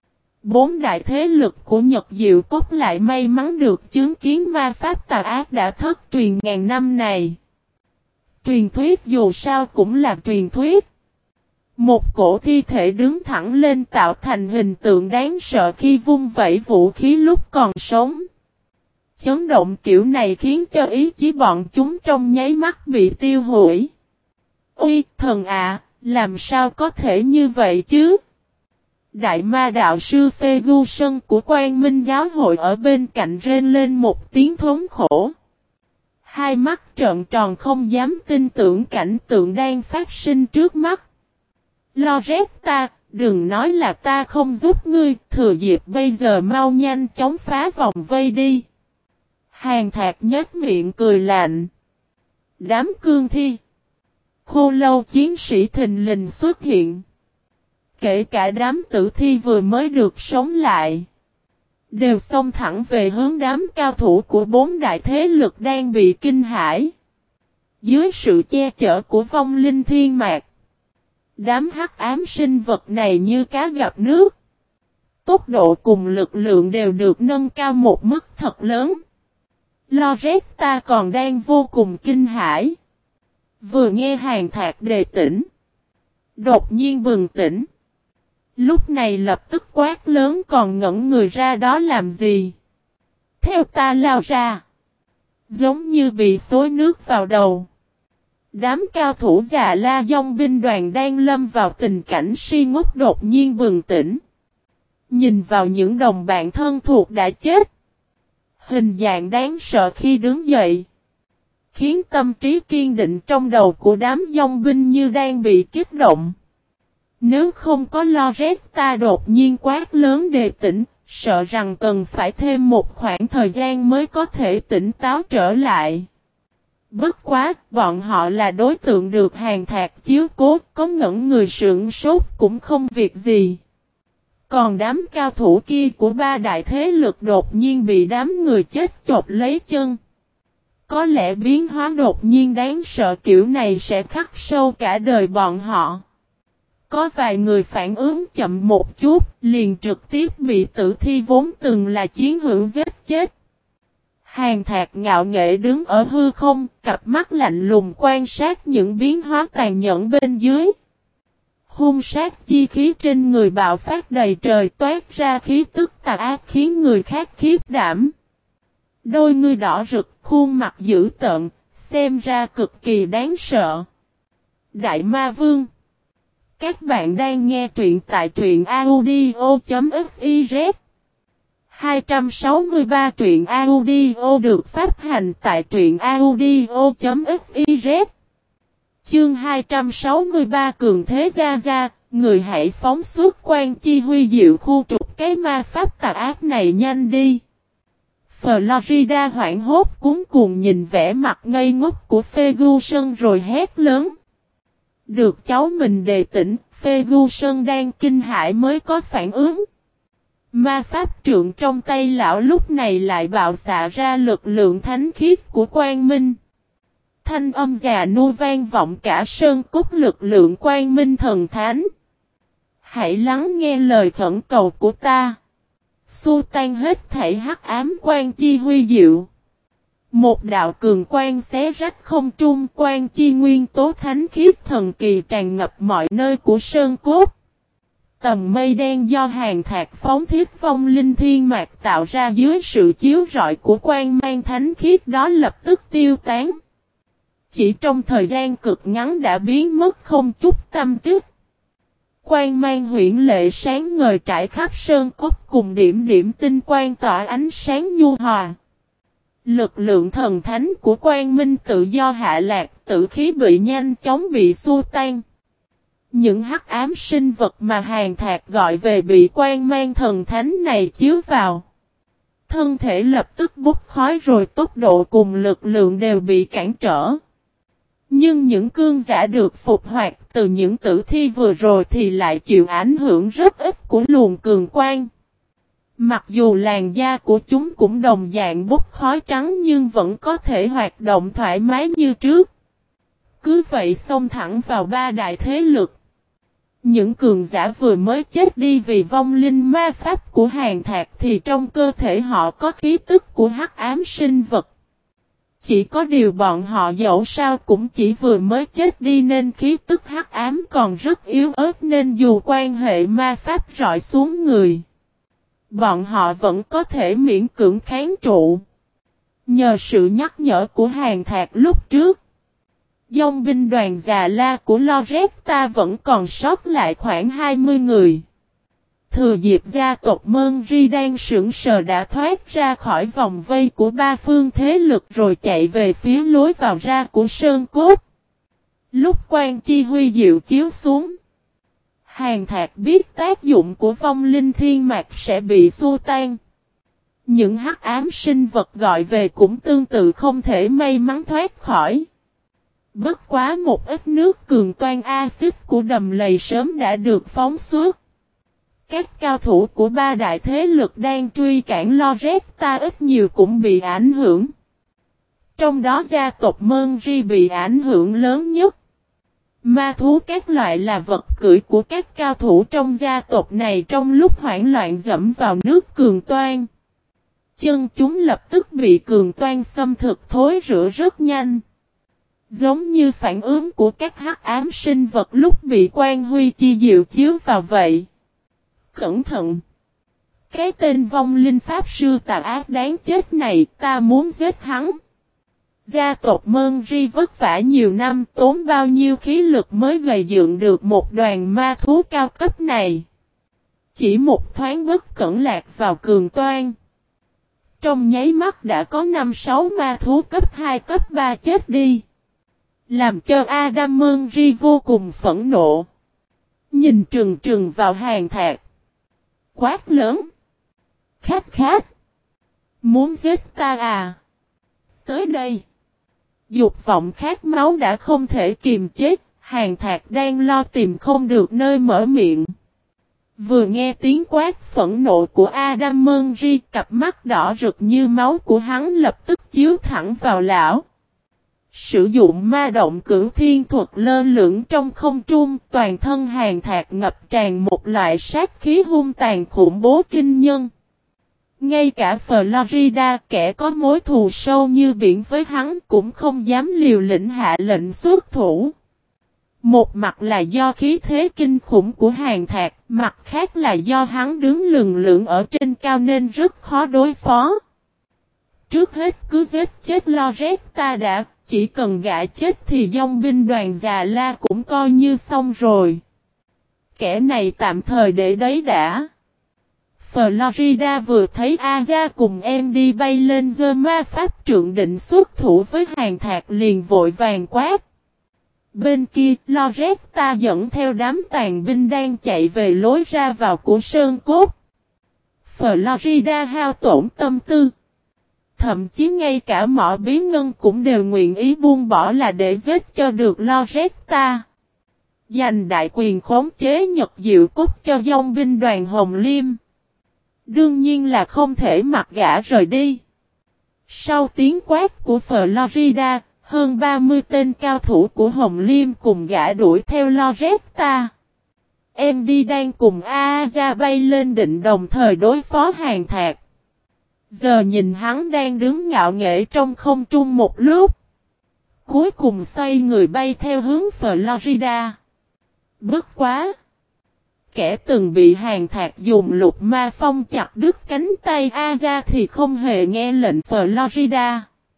4 đại thế lực của Nhật Diệu Cốt lại may mắn được chứng kiến ma pháp tà ác đã thất truyền ngàn năm này. Truyền thuyết dù sao cũng là truyền thuyết. Một cổ thi thể đứng thẳng lên tạo thành hình tượng đáng sợ khi vung vẩy vũ khí lúc còn sống. Chấn động kiểu này khiến cho ý chí bọn chúng trong nháy mắt bị tiêu hủy. Ôi, thần ạ, làm sao có thể như vậy chứ? Đại ma đạo sư Ferguson của Quang Minh giáo hội ở bên cạnh rên lên một tiếng thống khổ. Hai mắt trợn tròn không dám tin tưởng cảnh tượng đang phát sinh trước mắt. Loretta, đừng nói là ta không giúp ngươi, thừa dịp bây giờ mau nhanh chóng phá vòng vây đi. Hàn Thạc nhếch miệng cười lạnh. Đám cương thi. Khô lâu chiến sĩ thình lình xuất hiện. Kể cả đám tử thi vừa mới được sống lại. Đều xông thẳng về hướng đám cao thủ của bốn đại thế lực đang bị kinh hãi. Dưới sự che chở của vong linh thiên mạc. Đám hắc ám sinh vật này như cá gặp nước. Tốc độ cùng lực lượng đều được nâng cao một mức thật lớn. Loretta còn đang vô cùng kinh hãi. Vừa nghe Hàn Thạc đề tỉnh. Đột nhiên bừng tỉnh. Lúc này lập tức quát lớn còn ngẩn người ra đó làm gì. Theo ta lao ra. Giống như bị xối nước vào đầu. Đám cao thủ già la dông binh đoàn đang lâm vào tình cảnh si ngốc đột nhiên bừng tỉnh. Nhìn vào những đồng bạn thân thuộc đã chết. Hình dạng đáng sợ khi đứng dậy. Khiến tâm trí kiên định trong đầu của đám dông binh như đang bị kích động. Nếu không có Loretta đột nhiên quát lớn đề tỉnh, sợ rằng cần phải thêm một khoảng thời gian mới có thể tỉnh táo trở lại. Bất quá, bọn họ là đối tượng được Hàn Thạc chiếu cố, có ngẩn người sững sốt cũng không việc gì. Còn đám cao thủ kia của ba đại thế lực đột nhiên bị đám người chết chộp lấy chân. Có lẽ biến hóa đột nhiên đáng sợ kiểu này sẽ khắc sâu cả đời bọn họ. Có vài người phản ứng chậm một chút, liền trực tiếp bị tử thi vốn từng là chiến hữu giết chết. Hàn Thạc ngạo nghễ đứng ở hư không, cặp mắt lạnh lùng quan sát những biến hóa tàn nhẫn bên dưới. Hung sát chi khí trên người bạo phát đầy trời toát ra khí tức tà ác khiến người khác khiếp đảm. Đôi ngươi đỏ rực, khuôn mặt dữ tợn, xem ra cực kỳ đáng sợ. Đại Ma Vương. Các bạn đang nghe truyện tại truyện audio.fiz. 263 truyện audio được phát hành tại truyện audio.fiz. Chương 263 Cường Thế Gia Gia, người hãy phóng xuất quan chi huy diệu khu trục cái ma pháp tà ác này nhanh đi. Florida hoảng hốt cuống cuồng nhìn vẻ mặt ngây ngốc của Ferguson rồi hét lớn. Được cháu mình đề tỉnh, Ferguson đang kinh hãi mới có phản ứng. Ma pháp trượng trong tay lão lúc này lại bạo xạ ra lực lượng thánh khiết của Quang Minh. Thanh âm già nua vang vọng cả sơn cốt lực lượng Quang Minh thần thánh. Hãy lắng nghe lời khẩn cầu của ta. Xua tan hết thảy hắc ám quan chi huy diệu. Một đạo cường quang xé rách không trung quan chi nguyên tố thánh khiết thần kỳ tràn ngập mọi nơi của sơn cốt. Tầm mây đen do Hàn Thạc phóng thiết vong linh thiên mạc tạo ra dưới sự chiếu rọi của quang mang thánh khiết đó lập tức tiêu tán. Chỉ trong thời gian cực ngắn đã biến mất không chút tâm tích. Quang mang huyễn lệ sáng ngời trải khắp sơn cốt cùng điểm điểm tinh quang tỏa ánh sáng nhu hòa. Lực lượng thần thánh của Quang Minh tự do hạ lạc, tử khí bị nhanh chóng bị xua tan. Những hắc ám sinh vật mà Hàn Thạc gọi về bị quang mang thần thánh này chiếu vào. Thân thể lập tức bốc khói rồi tốc độ cùng lực lượng đều bị cản trở. Nhưng những cương giả được phục hoạt từ những tử thi vừa rồi thì lại chịu ảnh hưởng rất ít của luồng cường quang. Mặc dù làn da của chúng cũng đồng dạng bốc khói trắng nhưng vẫn có thể hoạt động thoải mái như trước. Cứ vậy xông thẳng vào ba đại thế lực. Những cường giả vừa mới chết đi vì vong linh ma pháp của Hàn Thạc thì trong cơ thể họ có khí tức của hắc ám sinh vật. Chỉ có điều bọn họ dẫu sao cũng chỉ vừa mới chết đi nên khí tức hắc ám còn rất yếu ớt nên dù quan hệ ma pháp rọi xuống người. Bọn họ vẫn có thể miễn cưỡng kháng trụ. Nhờ sự nhắc nhở của Hàn Thạc lúc trước. Dòng binh đoàn già la của Loretta vẫn còn sót lại khoảng 20 người. Thừa dịp gia tộc Mơn Ri đang sững sờ đã thoát ra khỏi vòng vây của ba phương thế lực rồi chạy về phía lối vào ra của Sơn Cốt. Lúc quan chi huy diệu chiếu xuống, Hàn Thạc biết tác dụng của vong linh thiên mạc sẽ bị xua tan. Những hắc ám sinh vật gọi về cũng tương tự không thể may mắn thoát khỏi. Bất quá một ít nước cường toan axit của đầm lầy sớm đã được phóng xuất. Các cao thủ của ba đại thế lực đang truy cản Loretta ít nhiều cũng bị ảnh hưởng. Trong đó gia tộc Mơn Ri bị ảnh hưởng lớn nhất. Ma thú các loại là vật cưỡi của các cao thủ trong gia tộc này trong lúc hoảng loạn dẫm vào nước cường toan. Chân chúng lập tức bị cường toan xâm thực thối rữa rất nhanh. Giống như phản ứng của các hắc ám sinh vật lúc bị quan huy chi diệu chiếu vào vậy. Cẩn thận! Cái tên vong linh pháp sư tà ác đáng chết này ta muốn giết hắn. Gia tộc Mơn Ri vất vả nhiều năm tốn bao nhiêu khí lực mới gầy dựng được một đoàn ma thú cao cấp này. Chỉ một thoáng bất cẩn lạc vào cường toan. Trong nháy mắt đã có 5-6 ma thú cấp 2 cấp 3 chết đi. Làm cho Adam Mơn Ri vô cùng phẫn nộ. Nhìn trừng trừng vào Hàn Thạc. Quát lớn. Khát khát. Muốn giết ta à? Tới đây. Dục vọng khát máu đã không thể kiềm chế. Hàn Thạc đang lo tìm không được nơi mở miệng. Vừa nghe tiếng quát phẫn nộ của Adam Mơn Ri, cặp mắt đỏ rực như máu của hắn lập tức chiếu thẳng vào lão. Sử dụng ma động cửu thiên thuật lơ lửng trong không trung, toàn thân Hàn Thạc ngập tràn một loại sát khí hung tàn khủng bố kinh nhân. Ngay cả Florida, kẻ có mối thù sâu như biển với hắn, cũng không dám liều lĩnh hạ lệnh xuất thủ. Một mặt là do khí thế kinh khủng của Hàn Thạc, mặt khác là do hắn đứng lừng lững ở trên cao nên rất khó đối phó. Trước hết cứ giết chết Loretta đã, chỉ cần gã chết thì dòng binh đoàn già la cũng coi như xong rồi. Kẻ này tạm thời để đấy đã. Florida vừa thấy Aja cùng em đi bay lên giơ ma pháp trượng định xuất thủ với Hàn Thạc liền vội vàng quát. Bên kia, Loretta dẫn theo đám tàn binh đang chạy về lối ra vào của Sơn Cốt. Florida hao tổn tâm tư. Thậm chí ngay cả mỏ bí ngân cũng đều nguyện ý buông bỏ là để giết cho được Loretta. Giành đại quyền khống chế Nhật Diệu Cốt cho dòng binh đoàn Hồng Liêm. Đương nhiên là không thể mặc gã rời đi. Sau tiếng quát của Florida, hơn 30 tên cao thủ của Hồng Liêm cùng gã đuổi theo Loretta. Em đi đang cùng Aja bay lên định đồng thời đối phó Hàn Thạc. Giờ nhìn hắn đang đứng ngạo nghễ trong không trung một lúc. Cuối cùng xoay người bay theo hướng Florida. Bất quá! Kẻ từng bị Hàn Thạc dùng lục ma phong chặt đứt cánh tay Aja thì không hề nghe lệnh Florida.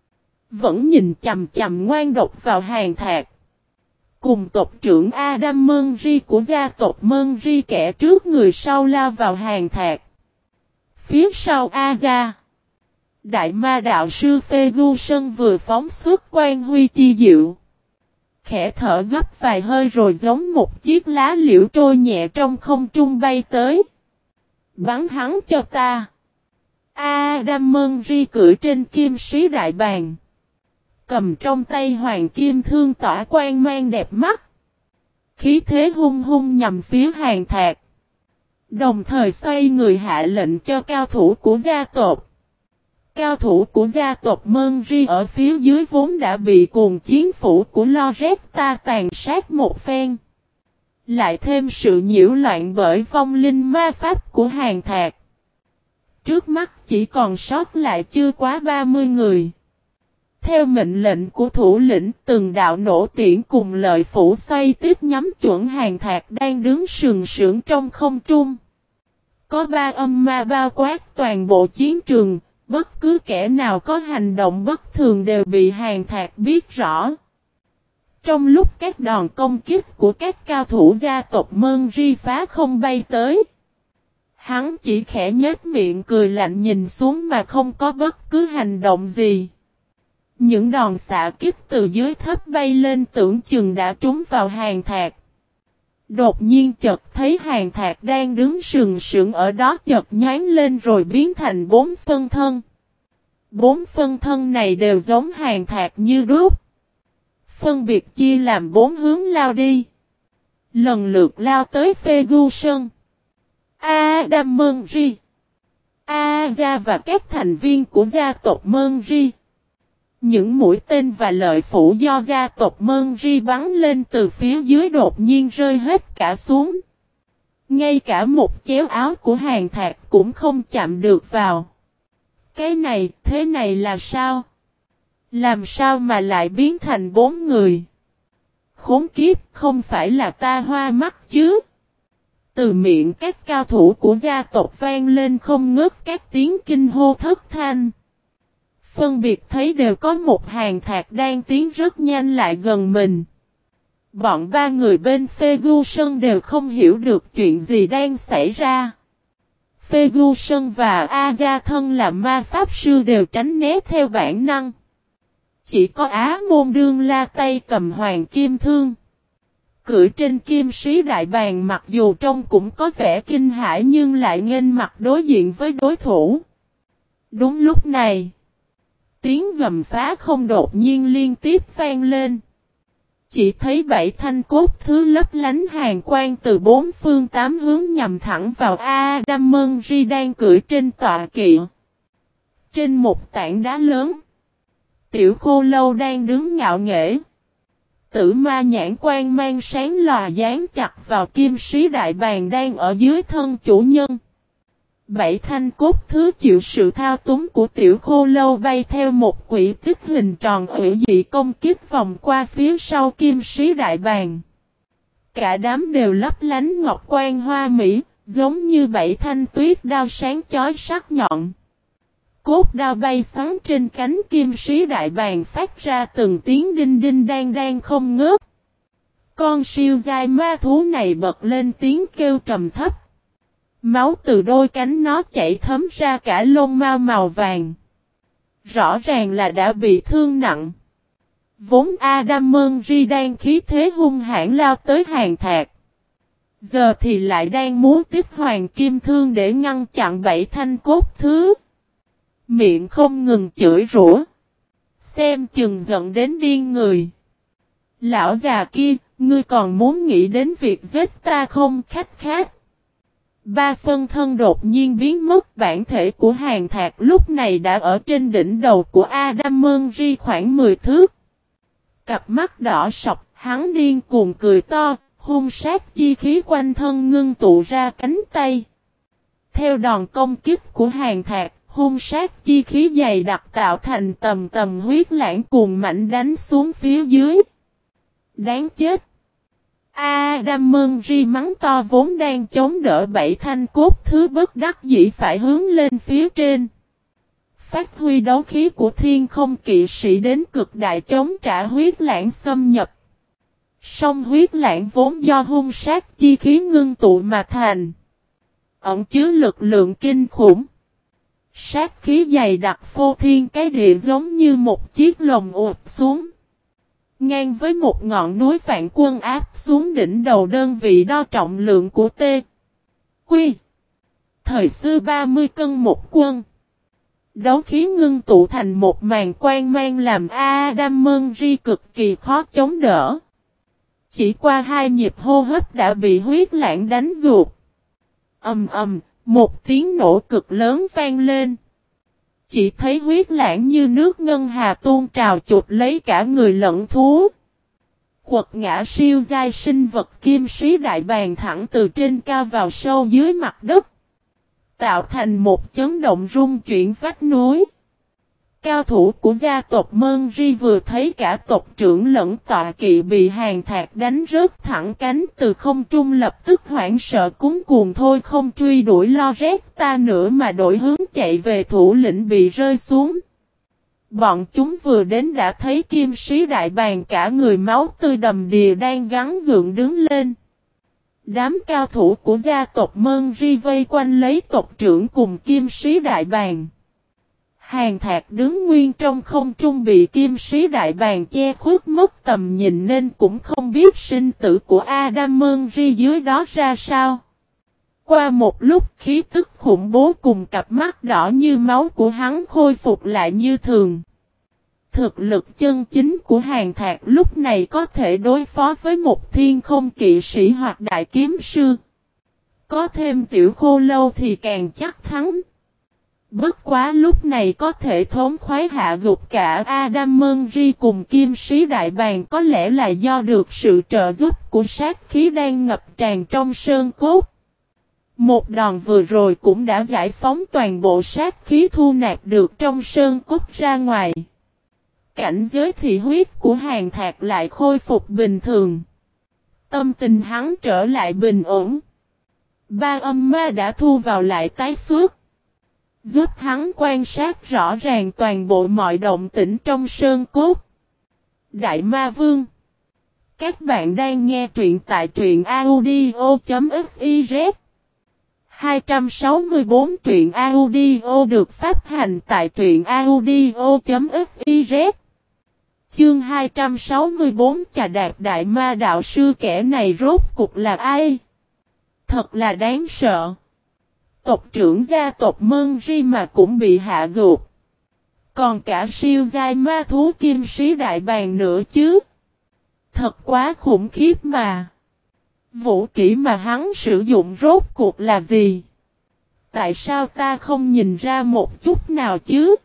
Vẫn nhìn chằm chằm ngoan độc vào Hàn Thạc. Cùng tộc trưởng Adam Mơn Ri của gia tộc Mơn Ri kẻ trước người sau lao vào Hàn Thạc. Phía sau Aja. Đại ma đạo sư Ferguson vừa phóng xuất quan huy chi diệu. Khẽ thở gấp vài hơi rồi giống một chiếc lá liễu trôi nhẹ trong không trung bay tới. Bắn hắn cho ta. Adam Mơn Ri cưỡi trên kim sĩ đại bàng. Cầm trong tay hoàng kim thương tỏa quang mang đẹp mắt. Khí thế hung hung nhằm phía Hàn Thạc. Đồng thời xoay người hạ lệnh cho cao thủ của gia tộc. Cao thủ của gia tộc Mơn Ri ở phía dưới vốn đã bị cuồng chiến phủ của Loretta tàn sát một phen. Lại thêm sự nhiễu loạn bởi vong linh ma pháp của Hàn Thạc. Trước mắt chỉ còn sót lại chưa quá 30 người. Theo mệnh lệnh của thủ lĩnh, từng đạo nổ tiễn cùng lợi phủ xoay tiếp nhắm chuẩn Hàn Thạc đang đứng sừng sững trong không trung. Có 3 âm ma bao quát toàn bộ chiến trường, bất cứ kẻ nào có hành động bất thường đều bị Hàn Thạc biết rõ. Trong lúc các đòn công kích của các cao thủ gia tộc Mơn Ri phá không bay tới, Hắn chỉ khẽ nhếch miệng cười lạnh nhìn xuống mà không có bất cứ hành động gì. Những đòn xạ kích từ dưới thấp bay lên tưởng chừng đã trúng vào Hàn Thạc. Đột nhiên chợt thấy Hàn Thạc đang đứng sừng sững ở đó chợt nhoáng lên rồi biến thành 4 phân thân. 4 phân thân này đều giống Hàn Thạc như đúc. Phân biệt chia làm 4 hướng lao đi. Lần lượt lao tới Ferguson, Adammerry, Aja và các thành viên của gia tộc Merry. Những mũi tên và lợi phủ do gia tộc Merry bắn lên từ phía dưới đột nhiên rơi hết cả xuống. Ngay cả một chéo áo của Hàn Thạc cũng không chạm được vào. Cái này, thế này là sao? Làm sao mà lại biến thành 4 người? Khốn kiếp, không phải là ta hoa mắt chứ? Từ miệng các cao thủ của gia tộc vang lên không ngớt các tiếng kinh hô thất thanh. Phân biệt thấy đều có một Hàn Thạc đang tiến rất nhanh lại gần mình. Bọn 3 người bên Ferguson đều không hiểu được chuyện gì đang xảy ra. Ferguson và Aja thân là ma pháp sư đều tránh né theo bản năng. Chỉ có Á Môn Đương La tay cầm hoàng kim thương. Cưỡi trên kim sĩ đại bàng mặc dù trông cũng có vẻ kinh hãi nhưng lại nghênh mặt đối diện với đối thủ. Đúng lúc này, tiếng gầm phá không đột nhiên liên tiếp vang lên. Chỉ thấy 7 thanh cốt thứ lấp lánh hàn quang từ 4 phương 8 hướng nhằm thẳng vào Adammerry đang cưỡi trên tọa kỵ. Trên một tảng đá lớn, Tiểu Khô Lâu đang đứng ngạo nghễ. Tử ma nhãn quan mang sáng lòa dán chặt vào kim sĩ đại bàng đang ở dưới thân chủ nhân. 7 thanh cốt thứ chịu sự thao túng của Tiểu Khô Lâu bay theo một quỹ tích hình tròn ủy dị công kích vòng qua phía sau kim sĩ đại bàng. Cả đám đều lấp lánh ngọc quan hoa mỹ, giống như 7 thanh tuyết đao sáng chói sắc nhọn. Cốt đao bay xoắn trên cánh kim sĩ đại bàng phát ra từng tiếng đinh đinh đang đang không ngớt. Con siêu giai ma thú này bật lên tiếng kêu trầm thấp. Máu từ đôi cánh nó chảy thấm ra cả lông mao màu vàng. Rõ ràng là đã bị thương nặng. Vốn Adammerry đang khí thế hung hãn lao tới Hàn Thạc. Giờ thì lại đang muốn tiếp hoàng kim thương để ngăn chặn 7 thanh cốt thứ. Miệng không ngừng chửi rủa. Xem chừng giận đến điên người. Lão già kia, ngươi còn muốn nghĩ đến việc giết ta không? Khách khác. 3 phân thân đột nhiên biến mất, bản thể của Hàn Thạc lúc này đã ở trên đỉnh đầu của Adammerry khoảng 10 thước. Cặp mắt đỏ sọc, hắn điên cuồng cười to, hung sát chi khí quanh thân ngưng tụ ra cánh tay. Theo đòn công kích của Hàn Thạc, hung sát chi khí dày đặc tạo thành tầm tầm huyết lãng cuồng mạnh đánh xuống phía dưới. Đáng chết! Adammerry mắng to vốn đang chống đỡ 7 thanh cốt thứ bất đắc dĩ phải hướng lên phía trên. Phát huy đấu khí của thiên không kỵ sĩ đến cực đại chống trả huyết lãng xâm nhập. Song huyết lãng vốn do hung sát chi khí ngưng tụ mà thành. Ẩn chứa lực lượng kinh khủng. Sát khí dày đặc phô thiên cái địa giống như một chiếc lồng ụp xuống. Ngang với một ngọn núi vạn quân áp xuống đỉnh đầu đơn vị đo trọng lượng của T. Quy. Thời xưa 30 cân một quân. Đấu khí ngưng tụ thành một màn quang mang làm Adammerry cực kỳ khó chống đỡ. Chỉ qua 2 nhịp hô hấp đã bị huyết lãng đánh gục. Ầm ầm, một tiếng nổ cực lớn vang lên. Chỉ thấy huyết lãng như nước ngân hà tuôn trào chụp lấy cả người lẫn thú. Quật ngã siêu giai sinh vật kim sĩ đại bàng thẳng từ trên cao vào sâu dưới mặt đất. Tạo thành một chấn động rung chuyển vách núi. Cao thủ của gia tộc Merry vừa thấy cả tộc trưởng lẫn tọa kỵ bị Hàn Thạc đánh rớt thẳng cánh từ không trung lập tức hoảng sợ cuống cuồng thôi không truy đuổi lo rét ta nữa mà đổi hướng chạy về thủ lĩnh bị rơi xuống. Bọn chúng vừa đến đã thấy kim sĩ đại bàng cả người máu tươi đầm đìa đang gắng gượng đứng lên. Đám cao thủ của gia tộc Mân Ri vây quanh lấy tộc trưởng cùng kim sĩ đại bàng. Hàn Thạc đứng nguyên trong không trung bị kim sĩ đại bàng che khuất mất tầm nhìn nên cũng không biết sinh tử của Adam Mân Ri dưới đó ra sao. Qua một lúc khí tức khủng bố cùng cặp mắt đỏ như máu của hắn khôi phục lại như thường. Thực lực chân chính của Hàn Thạc lúc này có thể đối phó với một thiên không kỵ sĩ hoặc đại kiếm sư. Có thêm tiểu khô lâu thì càng chắc thắng. Bất quá lúc này có thể thống khoái hạ gục cả Adam Mân Ri cùng kim sĩ đại bàng có lẽ là do được sự trợ giúp của sát khí đang ngập tràn trong sơn cốt. Một đòn vừa rồi cũng đã giải phóng toàn bộ sát khí thu nạp được trong sơn cốt ra ngoài. Cảnh giới thị huyết của Hàn Thạc lại khôi phục bình thường. Tâm tình hắn trở lại bình ổn. Ba âm ma đã thu vào lại tái xuất. Giúp hắn quan sát rõ ràng toàn bộ mọi động tĩnh trong sơn cốt. Đại Ma Vương. Các bạn đang nghe truyện tại truyện audio.fiz 264 truyện audio được phát hành tại truyện audio.fiz. Chương 264 Chà Đạt Đại Ma Đạo Sư kẻ này rốt cục là ai? Thật là đáng sợ. Tộc trưởng gia tộc Mân Ri mà cũng bị hạ gục. Còn cả siêu giai ma thú kim sĩ đại bàng nữa chứ. Thật quá khủng khiếp mà. Vũ kỹ mà hắn sử dụng rốt cuộc là gì? Tại sao ta không nhìn ra một chút nào chứ?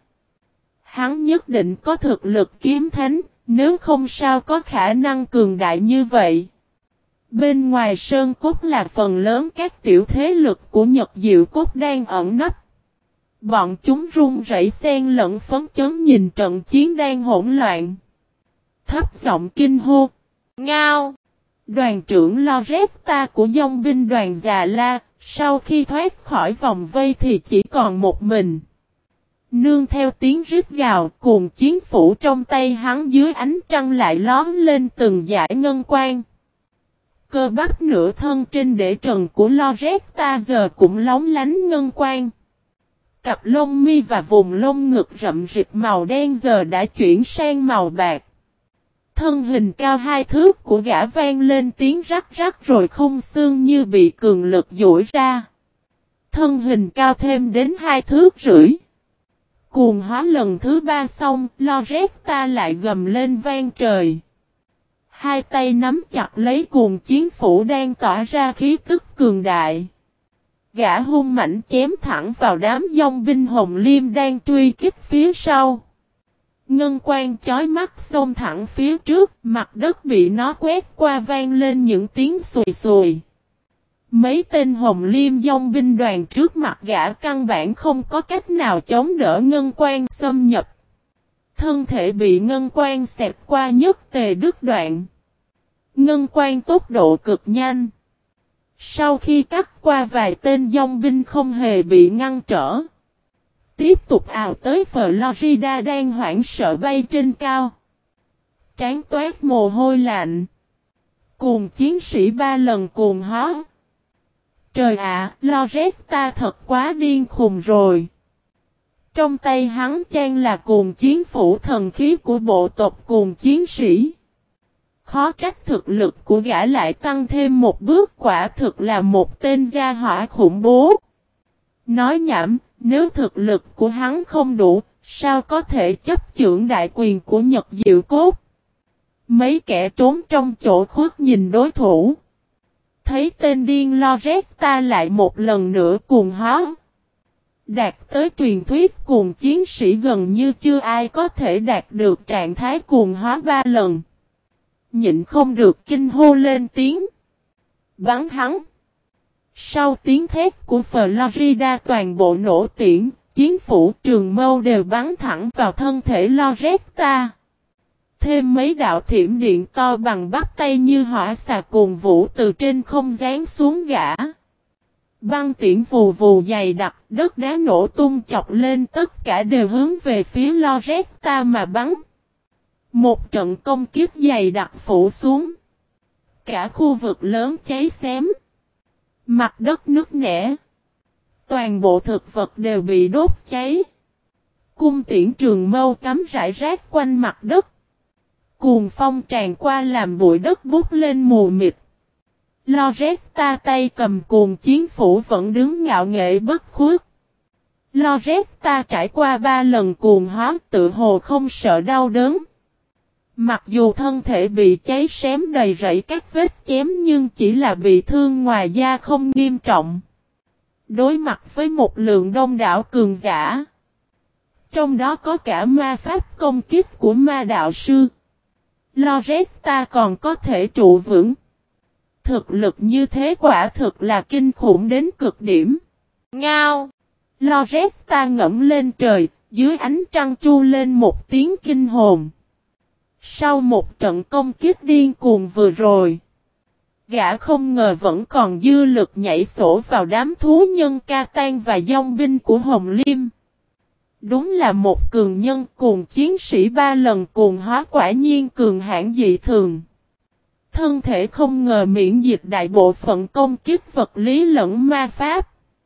Hắn nhất định có thực lực kiếm thánh, nếu không sao có khả năng cường đại như vậy. Bên ngoài sơn cốt là phần lớn các tiểu thế lực của Nhật Diệu Cốt đang ẩn nấp. Bọn chúng run rẩy xen lẫn phấn chấn nhìn trận chiến đang hỗn loạn. Thấp giọng kinh hô. Ngao! Đoàn trưởng Loretta của dòng binh đoàn Già La, sau khi thoát khỏi vòng vây thì chỉ còn một mình. Nương theo tiếng rít gào, cuồng chiến phủ trong tay hắn dưới ánh trăng lại lóm lên từng dải ngân quang. Cơ bắp nửa thân trên để trần của Loretta giờ cũng lóng lánh ngân quang. Cặp lông mi và vùng lông ngực rậm rịt màu đen giờ đã chuyển sang màu bạc. Thân hình cao 2 thước của gã vang lên tiếng rắc rắc rồi khung xương như bị cường lực duỗi ra. Thân hình cao thêm đến 2 thước rưỡi. Cuồng hóa lần thứ 3 xong, Loretta lại gầm lên vang trời. Hai tay nắm chặt lấy cuồng chiến phủ đang tỏa ra khí tức cường đại. Gã hung mãnh chém thẳng vào đám dòng binh hồng liêm đang truy kích phía sau. Ngân quang chói mắt xông thẳng phía trước, mặt đất bị nó quét qua vang lên những tiếng sùi sùi. Mấy tên hồng liêm dòng binh đoàn trước mặt gã căn bản không có cách nào chống đỡ ngân quang xâm nhập. Thân thể bị ngân quang xẹp qua nhất tề đứt đoạn. Ngân quang tốc độ cực nhanh. Sau khi cắt qua vài tên dòng binh không hề bị ngăn trở. Tiếp tục ào tới Florida đang hoảng sợ bay trên cao. Trán toát mồ hôi lạnh. Cuồng chiến sĩ 3 lần cuồng hóa. Trời ạ, Loretta thật quá điên khùng rồi. Trong tay hắn chan là cuồng chiến phủ thần khí của bộ tộc cuồng chiến sĩ. Khó trách thực lực của gã lại tăng thêm một bước, quả thực là một tên gia hỏa khủng bố. Nói nhảm, nếu thực lực của hắn không đủ, sao có thể chấp chưởng đại quyền của Nhật Diệu Cốt? Mấy kẻ trốn trong chỗ khuất nhìn đối thủ. Thấy tên điên Loretta lại một lần nữa cuồng hóa. Đạt tới truyền thuyết cuồng chiến sĩ gần như chưa ai có thể đạt được trạng thái cuồng hóa 3 lần. Nhịn không được kinh hô lên tiếng. Bắn hắn. Sau tiếng thét của Florida toàn bộ nổ tiễn, chiến phủ trường mâu đều bắn thẳng vào thân thể Loretta. Thêm mấy đạo thiểm điện to bằng bắp tay như hỏa xà cuồng vũ từ trên không giáng xuống gã. Băng tiễn vù vù dày đặc, đất đá nổ tung chọc lên, tất cả đều hướng về phía Loretta mà bắn. Một trận công kích dày đặc phủ xuống. Cả khu vực lớn cháy xém. Mặt đất nứt nẻ. Toàn bộ thực vật đều bị đốt cháy. Cung tiễn trường mâu cắm rải rác quanh mặt đất. Cuồng phong tràn qua làm bụi đất bút lên mù mịt. Loretta tay cầm cuồng chiến phủ vẫn đứng ngạo nghễ bất khuất. Loretta trải qua 3 lần cuồng hóa tự hồ không sợ đau đớn. Mặc dù thân thể bị cháy xém đầy rẫy các vết chém nhưng chỉ là bị thương ngoài da không nghiêm trọng. Đối mặt với một lượng đông đảo cường giả. Trong đó có cả ma pháp công kích của ma đạo sư. Loretta còn có thể trụ vững. Thực lực như thế quả thực là kinh khủng đến cực điểm. Ngao! Loretta ngẫm lên trời, dưới ánh trăng tru lên một tiếng kinh hồn. Sau một trận công kích điên cuồng vừa rồi, gã không ngờ vẫn còn dư lực nhảy sổ vào đám thú nhân Catan và dòng binh của Hồng Liêm. Đúng là một cường nhân cuồng chiến sĩ 3 lần cuồng hóa quả nhiên cường hãn dị thường. Thân thể không ngờ miễn dịch đại bộ phận công kích vật lý lẫn ma pháp.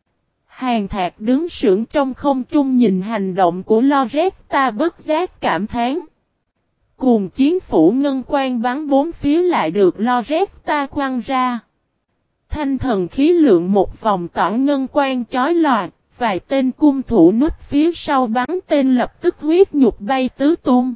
Hàn Thạc đứng sững trong không trung nhìn hành động của Loretta bất giác cảm thán. Cuồng chiến phủ ngân quang bắn bốn phía lại được Loretta quăng ra. Thanh thần khí lượng một vòng tỏa ngân quang chói lòa, vài tên cung thủ núp phía sau bắn tên lập tức huyết nhục bay tứ tung.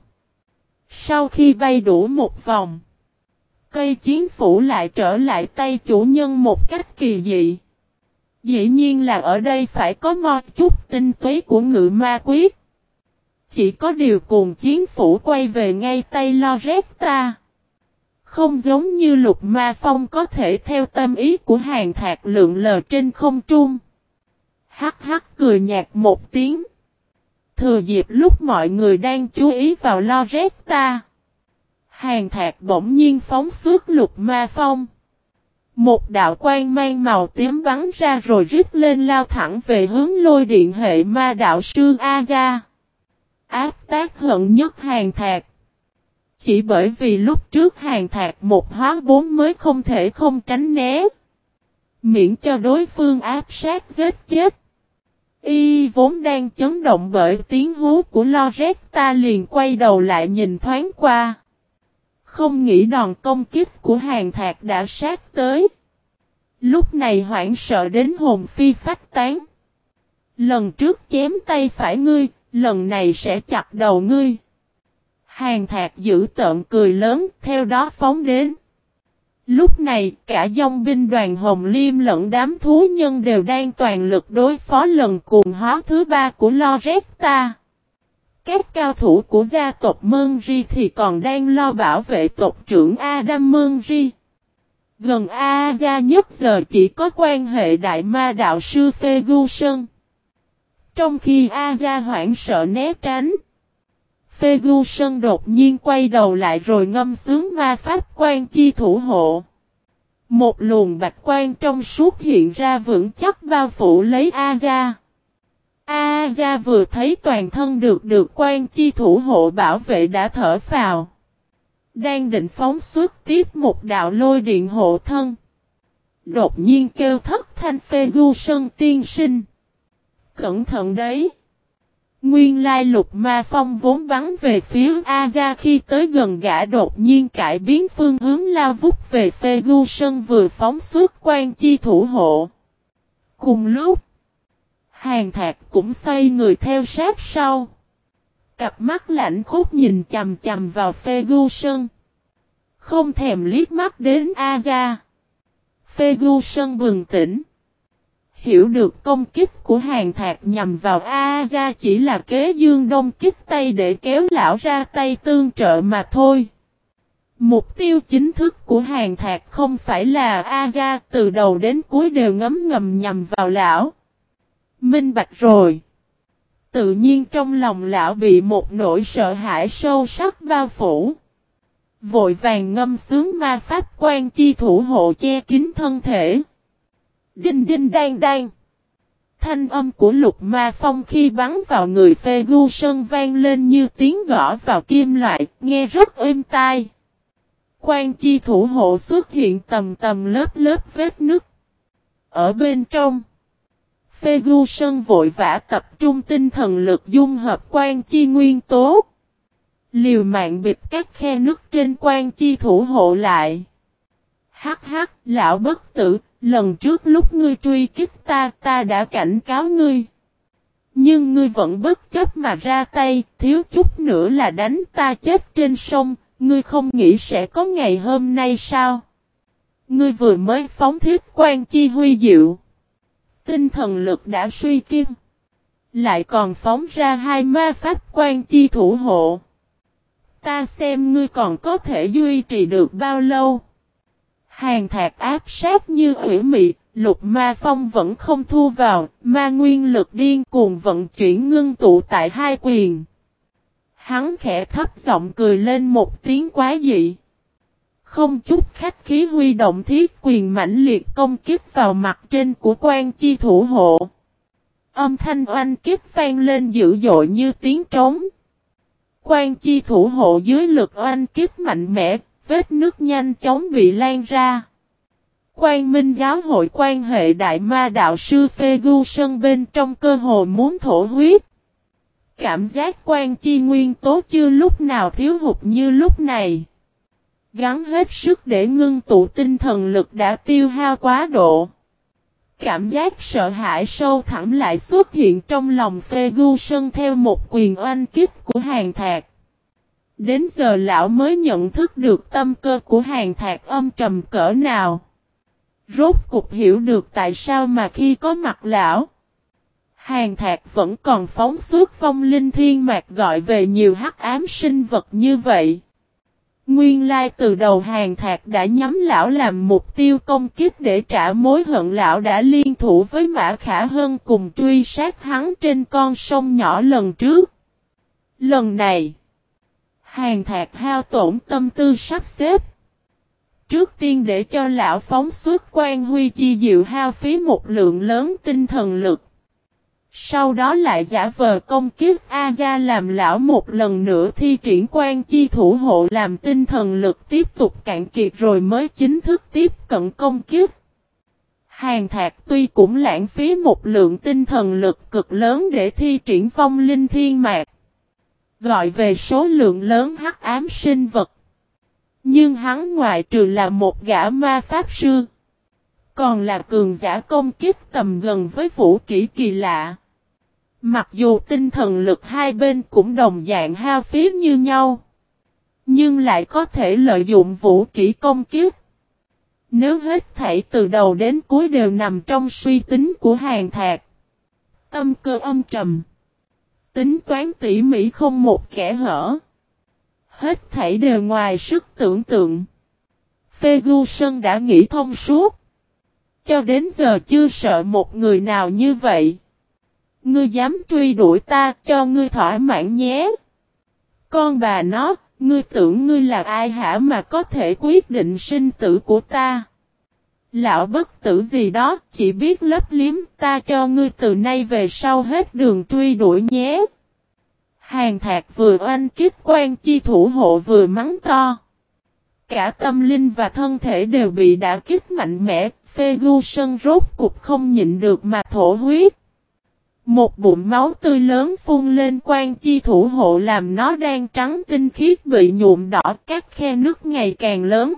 Sau khi bay đủ một vòng, cây chiến phủ lại trở lại tay chủ nhân một cách kỳ dị. Dĩ nhiên là ở đây phải có một chút tinh túy của ngự ma quyết. Chỉ có điều cuồng chiến phủ quay về ngay tay Loretta. Không giống như Lục Ma Phong có thể theo tâm ý của Hàn Thạc lượn lờ trên không trung. Hắc hắc cười nhạt một tiếng. Thừa dịp lúc mọi người đang chú ý vào Loretta, Hàn Thạc bỗng nhiên phóng xuất Lục Ma Phong. Một đạo quang mang màu tím bắn ra rồi rít lên lao thẳng về hướng lôi điện hệ ma đạo sư Aza. Ác tác hận nhất Hàn Thạc. Chỉ bởi vì lúc trước Hàn Thạc một hóa 4 mới không thể không tránh né. Miễn cho đối phương áp sát giết chết. Y vốn đang chấn động bởi tiếng hú của Loretta liền quay đầu lại nhìn thoáng qua. Không nghĩ đòn công kích của Hàn Thạc đã sát tới. Lúc này hoảng sợ đến hồn phi phách tán. Lần trước chém tay phải ngươi, lần này sẽ chặt đầu ngươi. Hàn Thạc giữ tợn cười lớn, theo đó phóng đến. Lúc này, cả dòng binh đoàn Hồng Liêm lẫn đám thú nhân đều đang toàn lực đối phó lần cuồng hóa thứ 3 của Loretta. Các cao thủ của gia tộc Mönri thì còn đang lo bảo vệ tộc trưởng Adam Mönri. Gần Aza nhất giờ chỉ có quan hệ đại ma đạo sư Ferguson. Trong khi Aza hoảng sợ né tránh, Ferguson đột nhiên quay đầu lại rồi ngâm sướng ma pháp quan chi thủ hộ. Một luồng bạch quan trong suốt hiện ra vững chắc bao phủ lấy Aza. Aza vừa thấy toàn thân được quan chi thủ hộ bảo vệ đã thở phào. Đang định phóng xuất tiếp một đạo lôi điện hộ thân. Đột nhiên kêu thất thanh Ferguson tiên sinh. Cẩn thận đấy. Nguyên lai Lục Ma Phong vốn bắn về phía Aza khi tới gần gã đột nhiên cải biến phương hướng lao vút về Ferguson vừa phóng xuất quan chi thủ hộ. Cùng lúc, Hàn Thạc cũng xoay người theo sát sau. Cặp mắt lạnh khốc nhìn chằm chằm vào Ferguson. Không thèm liếc mắt đến Aza. Ferguson bừng tỉnh. Hiểu được công kích của Hàn Thạc nhằm vào Aza chỉ là kế dương đông kích tay để kéo lão ra tay tương trợ mà thôi. Mục tiêu chính thức của Hàn Thạc không phải là Aza, từ đầu đến cuối đều ngấm ngầm nhằm vào lão. Minh bạch rồi. Tự nhiên trong lòng lão bị một nỗi sợ hãi sâu sắc bao phủ. Vội vàng ngâm sướng ma pháp quan chi thủ hộ che kín thân thể. Đinh đinh đang đang. Thanh âm của Lục Ma Phong khi bắn vào người Ferguson vang lên như tiếng gõ vào kim loại, nghe rất êm tai. Quan chi thủ hộ xuất hiện tầm tầm lớp lớp vết nứt. Ở bên trong, Ferguson vội vã tập trung tinh thần lực dung hợp quan chi nguyên tố. Liều mạng bịt các khe nứt trên quan chi thủ hộ lại. Hắc hắc, lão bất tử, lần trước lúc ngươi truy kích ta đã cảnh cáo ngươi. Nhưng ngươi vẫn bất chấp mà ra tay, thiếu chút nữa là đánh ta chết trên sông, ngươi không nghĩ sẽ có ngày hôm nay sao? Ngươi vừa mới phóng thiết quan chi huy diệu. Tinh thần lực đã suy kiên. Lại còn phóng ra 2 ma pháp quan chi thủ hộ. Ta xem ngươi còn có thể duy trì được bao lâu. Hàn Thạc áp sát như ủy mị, Lục Ma Phong vẫn không thu vào, ma nguyên lực điên cuồng vận chuyển ngưng tụ tại hai quyền. Hắn khẽ thấp giọng cười lên một tiếng quái dị. Không chút khách khí huy động thiết quyền mãnh liệt công kích vào mặt trên của quan chi thủ hộ. Âm thanh oanh kích vang lên dữ dội như tiếng trống. Quan chi thủ hộ dưới lực oanh kích mạnh mẽ, vết nước nhanh chóng bị lan ra. Quan Minh giáo hội quan hệ đại ma đạo sư Ferguson bên trong cơ hồ muốn thổ huyết. Cảm giác quan chi nguyên tố chưa lúc nào thiếu hụt như lúc này. Gắn hết sức để ngưng tụ tinh thần lực đã tiêu hao quá độ. Cảm giác sợ hãi sâu thẳm lại xuất hiện trong lòng Ferguson theo một quyền oanh kích của Hàn Thạc. Đến giờ lão mới nhận thức được tâm cơ của Hàn Thạc âm trầm cỡ nào. Rốt cục hiểu được tại sao mà khi có mặt lão, Hàn Thạc vẫn còn phóng suốt vong linh thiên mạc gọi về nhiều hắc ám sinh vật như vậy. Nguyên lai từ đầu Hàn Thạc đã nhắm lão làm mục tiêu công kích để trả mối hận. Lão đã liên thủ với Mã Khả Hân cùng truy sát hắn trên con sông nhỏ lần trước. Lần này, Hàn Thạc hao tổn tâm tư sắp xếp. Trước tiên để cho lão phóng suốt quan huy chi diệu hao phí một lượng lớn tinh thần lực. Sau đó lại giả vờ công kiếp A-gia làm lão một lần nữa thi triển quan chi thủ hộ làm tinh thần lực tiếp tục cạn kiệt rồi mới chính thức tiếp cận công kiếp. Hàn Thạc tuy cũng lãng phí một lượng tinh thần lực cực lớn để thi triển phong linh thiên mạc. Gọi về số lượng lớn hắc ám sinh vật. Nhưng hắn ngoại trừ là một gã ma pháp sư. Còn là cường giả công kích tầm gần với vũ kỹ kỳ lạ. Mặc dù tinh thần lực hai bên cũng đồng dạng hao phí như nhau. Nhưng lại có thể lợi dụng vũ kỹ công kích. Nếu hết thảy từ đầu đến cuối đều nằm trong suy tính của Hàn Thạc. Tâm cơ âm trầm. Tính toán tỉ mỉ không một kẽ hở. Hết thảy đều ngoài sức tưởng tượng. Ferguson đã nghĩ thông suốt. Cho đến giờ chưa sợ một người nào như vậy. Ngươi dám truy đuổi ta cho ngươi thỏa mãn nhé. Con bà nó, ngươi tưởng ngươi là ai hả mà có thể quyết định sinh tử của ta. Lão bất tử gì đó, chỉ biết lấp liếm ta cho ngươi từ nay về sau hết đường truy đuổi nhé. Hàn Thạc vừa oanh kích quan chi thủ hộ vừa mắng to. Cả tâm linh và thân thể đều bị đả kích mạnh mẽ, Ferguson rốt cục không nhịn được mà thổ huyết. Một bụng máu tươi lớn phun lên quan chi thủ hộ làm nó đang trắng tinh khiết bị nhuộm đỏ, các khe nước ngày càng lớn.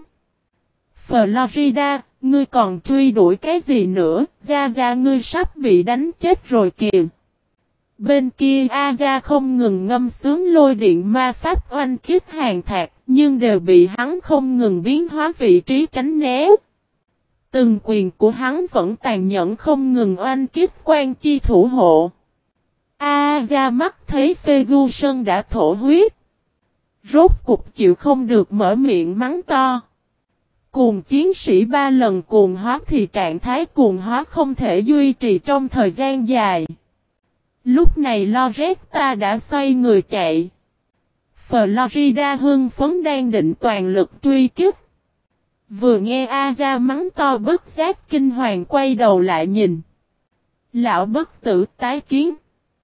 Florida, ngươi còn truy đuổi cái gì nữa, Gia ngươi sắp bị đánh chết rồi kìa. Bên kia A-gia không ngừng ngâm sướng lôi điện ma pháp oanh kích Hàn Thạc, nhưng đều bị hắn không ngừng biến hóa vị trí tránh né. Từng quyền của hắn vẫn tàn nhẫn không ngừng oanh kích quan chi thủ hộ. A-gia mắt thấy Ferguson đã thổ huyết. Rốt cục chịu không được mở miệng mắng to. Cuồng chiến sĩ 3 lần cuồng hóa thì trạng thái cuồng hóa không thể duy trì trong thời gian dài. Lúc này Loretta đã xoay người chạy. Florida hưng phấn đang định toàn lực truy kích. Vừa nghe A-gia mắng to bất giác kinh hoàng quay đầu lại nhìn. Lão bất tử tái kiến.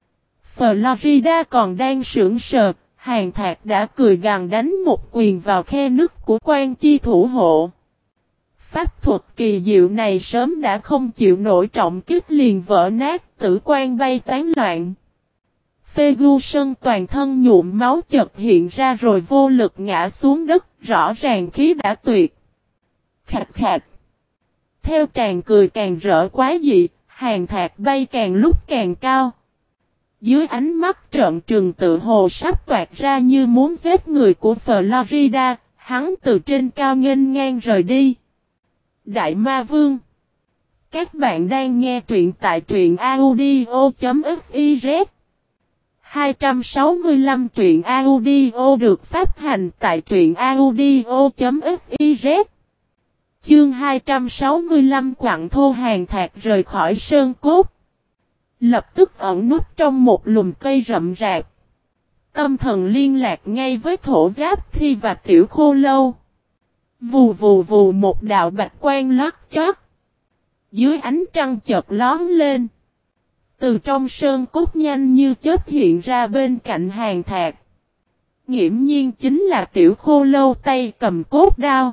Florida còn đang sững sờ, Hàn Thạc đã cười gằn đánh một quyền vào khe nứt của quan chi thủ hộ. pháp thuật kỳ diệu này sớm đã không chịu nổi trọng kích liền vỡ nát, tử quan bay tán loạn. Ferguson toàn thân nhuộm máu chợt hiện ra rồi vô lực ngã xuống đất, rõ ràng khí đã tuyệt. Khạch khạch. Theo tràng cười càng rỡ quá dị, Hàn Thạc bay càng lúc càng cao. Dưới ánh mắt trợn trừng tự hồ sắp toát ra như muốn giết người của Florida, hắn từ trên cao nghênh ngang rời đi. Đại Ma Vương. Các bạn đang nghe truyện tại truyện audio.fiz. 265 truyện audio được phát hành tại truyện audio.fiz. Chương 265 Quặng Thô. Hàn Thạc rời khỏi sơn cốt. Lập tức ẩn núp trong một lùm cây rậm rạp. Tâm thần liên lạc ngay với Thổ Giáp Thi và Tiểu Khô Lâu. Vù vù vù một đạo bạch quang lót chót. Dưới ánh trăng chợt lóm lên. Từ trong sơn cốt nhanh như chớp hiện ra bên cạnh Hàn Thạc. Nghiễm nhiên chính là Tiểu Khô Lâu tay cầm cốt đao.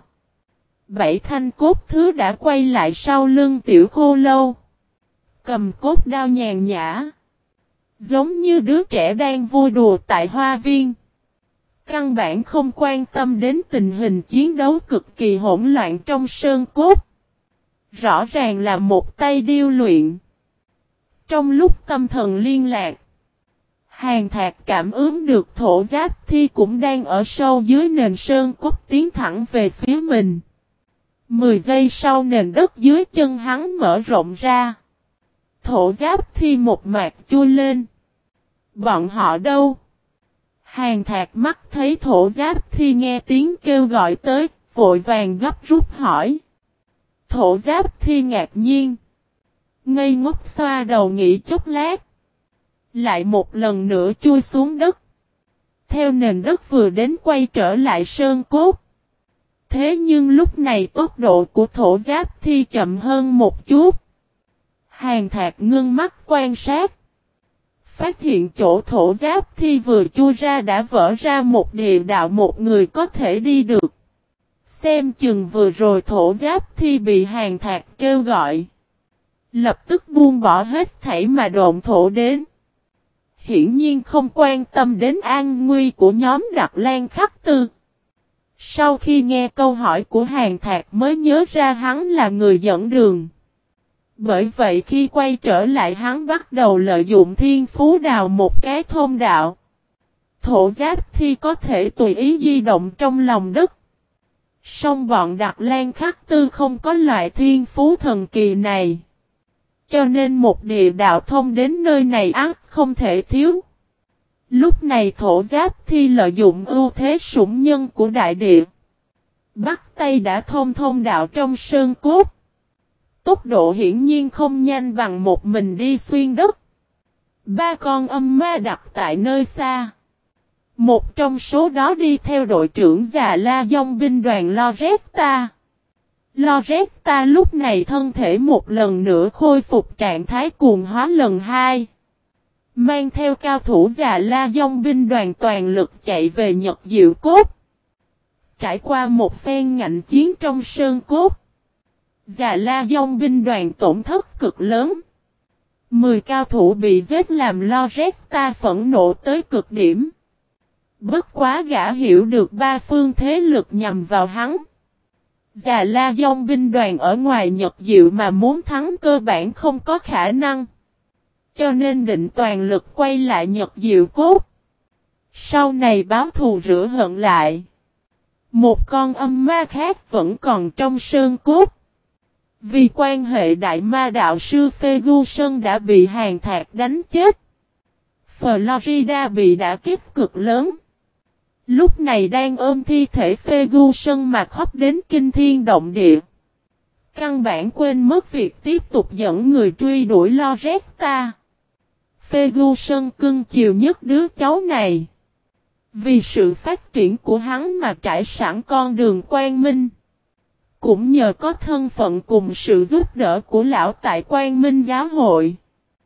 7 thanh cốt thứ đã quay lại sau lưng Tiểu Khô Lâu. Cầm cốt đao nhàn nhã. Giống như đứa trẻ đang vui đùa tại hoa viên. Căn bản không quan tâm đến tình hình chiến đấu cực kỳ hỗn loạn trong sơn cốt. Rõ ràng là một tay điêu luyện. Trong lúc tâm thần liên lạc, Hàn Thạc cảm ứng được Thổ Giáp Thi cũng đang ở sâu dưới nền sơn cốt tiến thẳng về phía mình. 10 giây sau nền đất dưới chân hắn mở rộng ra. Thổ Giáp Thi một mạc chui lên. Bọn họ đâu? Hàn Thạc mắt thấy Thổ Giáp Thi nghe tiếng kêu gọi tới, vội vàng gấp rút hỏi. Thổ Giáp Thi ngạc nhiên. Ngây ngốc xoa đầu nghĩ chốc lát. Lại một lần nữa chui xuống đất. Theo nền đất vừa đến quay trở lại sơn cốt. Thế nhưng lúc này tốc độ của Thổ Giáp Thi chậm hơn một chút. Hàn Thạc ngưng mắt quan sát. Phát hiện chỗ Thổ Giáp Thi vừa chui ra đã vỡ ra một địa đạo một người có thể đi được. Xem chừng vừa rồi Thổ Giáp Thi bị Hàn Thạc kêu gọi. Lập tức buông bỏ hết thảy mà độn thổ đến. Hiển nhiên không quan tâm đến an nguy của nhóm Đặc Lan Khắc Tư. Sau khi nghe câu hỏi của Hàn Thạc mới nhớ ra hắn là người dẫn đường. Bởi vậy khi quay trở lại hắn bắt đầu lợi dụng thiên phú đào một cái thông đạo. Thổ Giáp Thi có thể tùy ý di động trong lòng đất. Song bọn Đặc Lan Khắc Tư không có loại thiên phú thần kỳ này. Cho nên một địa đạo thông đến nơi này ắt không thể thiếu. Lúc này Thổ Giáp Thi lợi dụng ưu thế sủng nhân của đại địa. Bắt tay đã thông đạo trong sơn cốt. Tốc độ hiển nhiên không nhanh bằng một mình đi xuyên đất. 3 con âm ma đặt tại nơi xa. Một trong số đó đi theo đội trưởng Già La Dông binh đoàn Loretta. Loretta lúc này thân thể một lần nữa khôi phục trạng thái cuồng hóa lần 2. Mang theo cao thủ Già La Dông binh đoàn toàn lực chạy về Nhật Diệu Cốt. Trải qua một phen ngạnh chiến trong sơn cốt. Già La Dông binh đoàn tổn thất cực lớn. 10 cao thủ bị giết làm Loretta phẫn nộ tới cực điểm. Bất quá gã hiểu được 3 phương thế lực nhằm vào hắn. Già La Dông binh đoàn ở ngoài Nhật Diệu mà muốn thắng cơ bản không có khả năng. Cho nên định toàn lực quay lại Nhật Diệu Cốt. Sau này báo thù rửa hận lại. Một con âm ma khác vẫn còn trong sơn cốt. Vì quan hệ đại ma đạo sư Ferguson đã bị Hàn Thạc đánh chết. Florida bị đả kích cực lớn. Lúc này đang ôm thi thể Ferguson mà khóc đến kinh thiên động địa. Căn bản quên mất việc tiếp tục dẫn người truy đuổi Loretta. Ferguson cưng chiều nhất đứa cháu này. Vì sự phát triển của hắn mà trải sẵn con đường quang minh. Cũng nhờ có thân phận cùng sự giúp đỡ của lão tại Quang Minh giáo hội.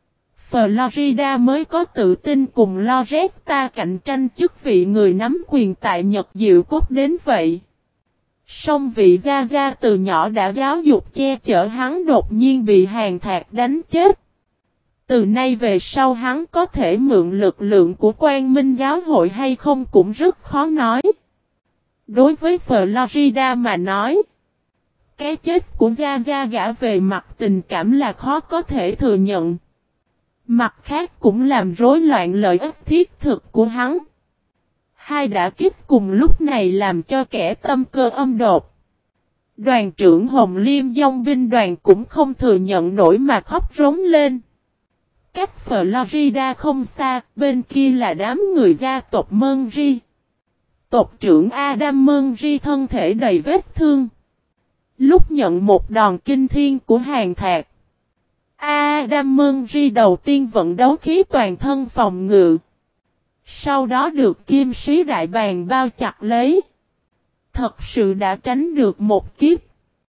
Florida mới có tự tin cùng Loretta cạnh tranh chức vị người nắm quyền tại Nhật Diệu Cốt đến vậy. Song vị gia gia từ nhỏ đã giáo dục che chở hắn đột nhiên bị Hàn Thạc đánh chết. Từ nay về sau hắn có thể mượn lực lượng của Quang Minh giáo hội hay không cũng rất khó nói. Đối với Florida mà nói, cái chết của Gia Gia gã về mặt tình cảm là khó có thể thừa nhận. Mặt khác cũng làm rối loạn lợi ích thiết thực của hắn. Hai đả kích cùng lúc này làm cho kẻ tâm cơ âm đột. Đoàn trưởng Hồng Liêm dòng binh đoàn cũng không thừa nhận nổi mà khóc rống lên. Cách Florida không xa, bên kia là đám người gia tộc Murray. Tộc trưởng Adam Murray thân thể đầy vết thương. Lúc nhận một đòn kinh thiên của Hàn Thạc, Adam Murray đầu tiên vận đấu khí toàn thân phòng ngự. Sau đó được kim sĩ đại bàng bao chặt lấy. Thật sự đã tránh được một kiếp.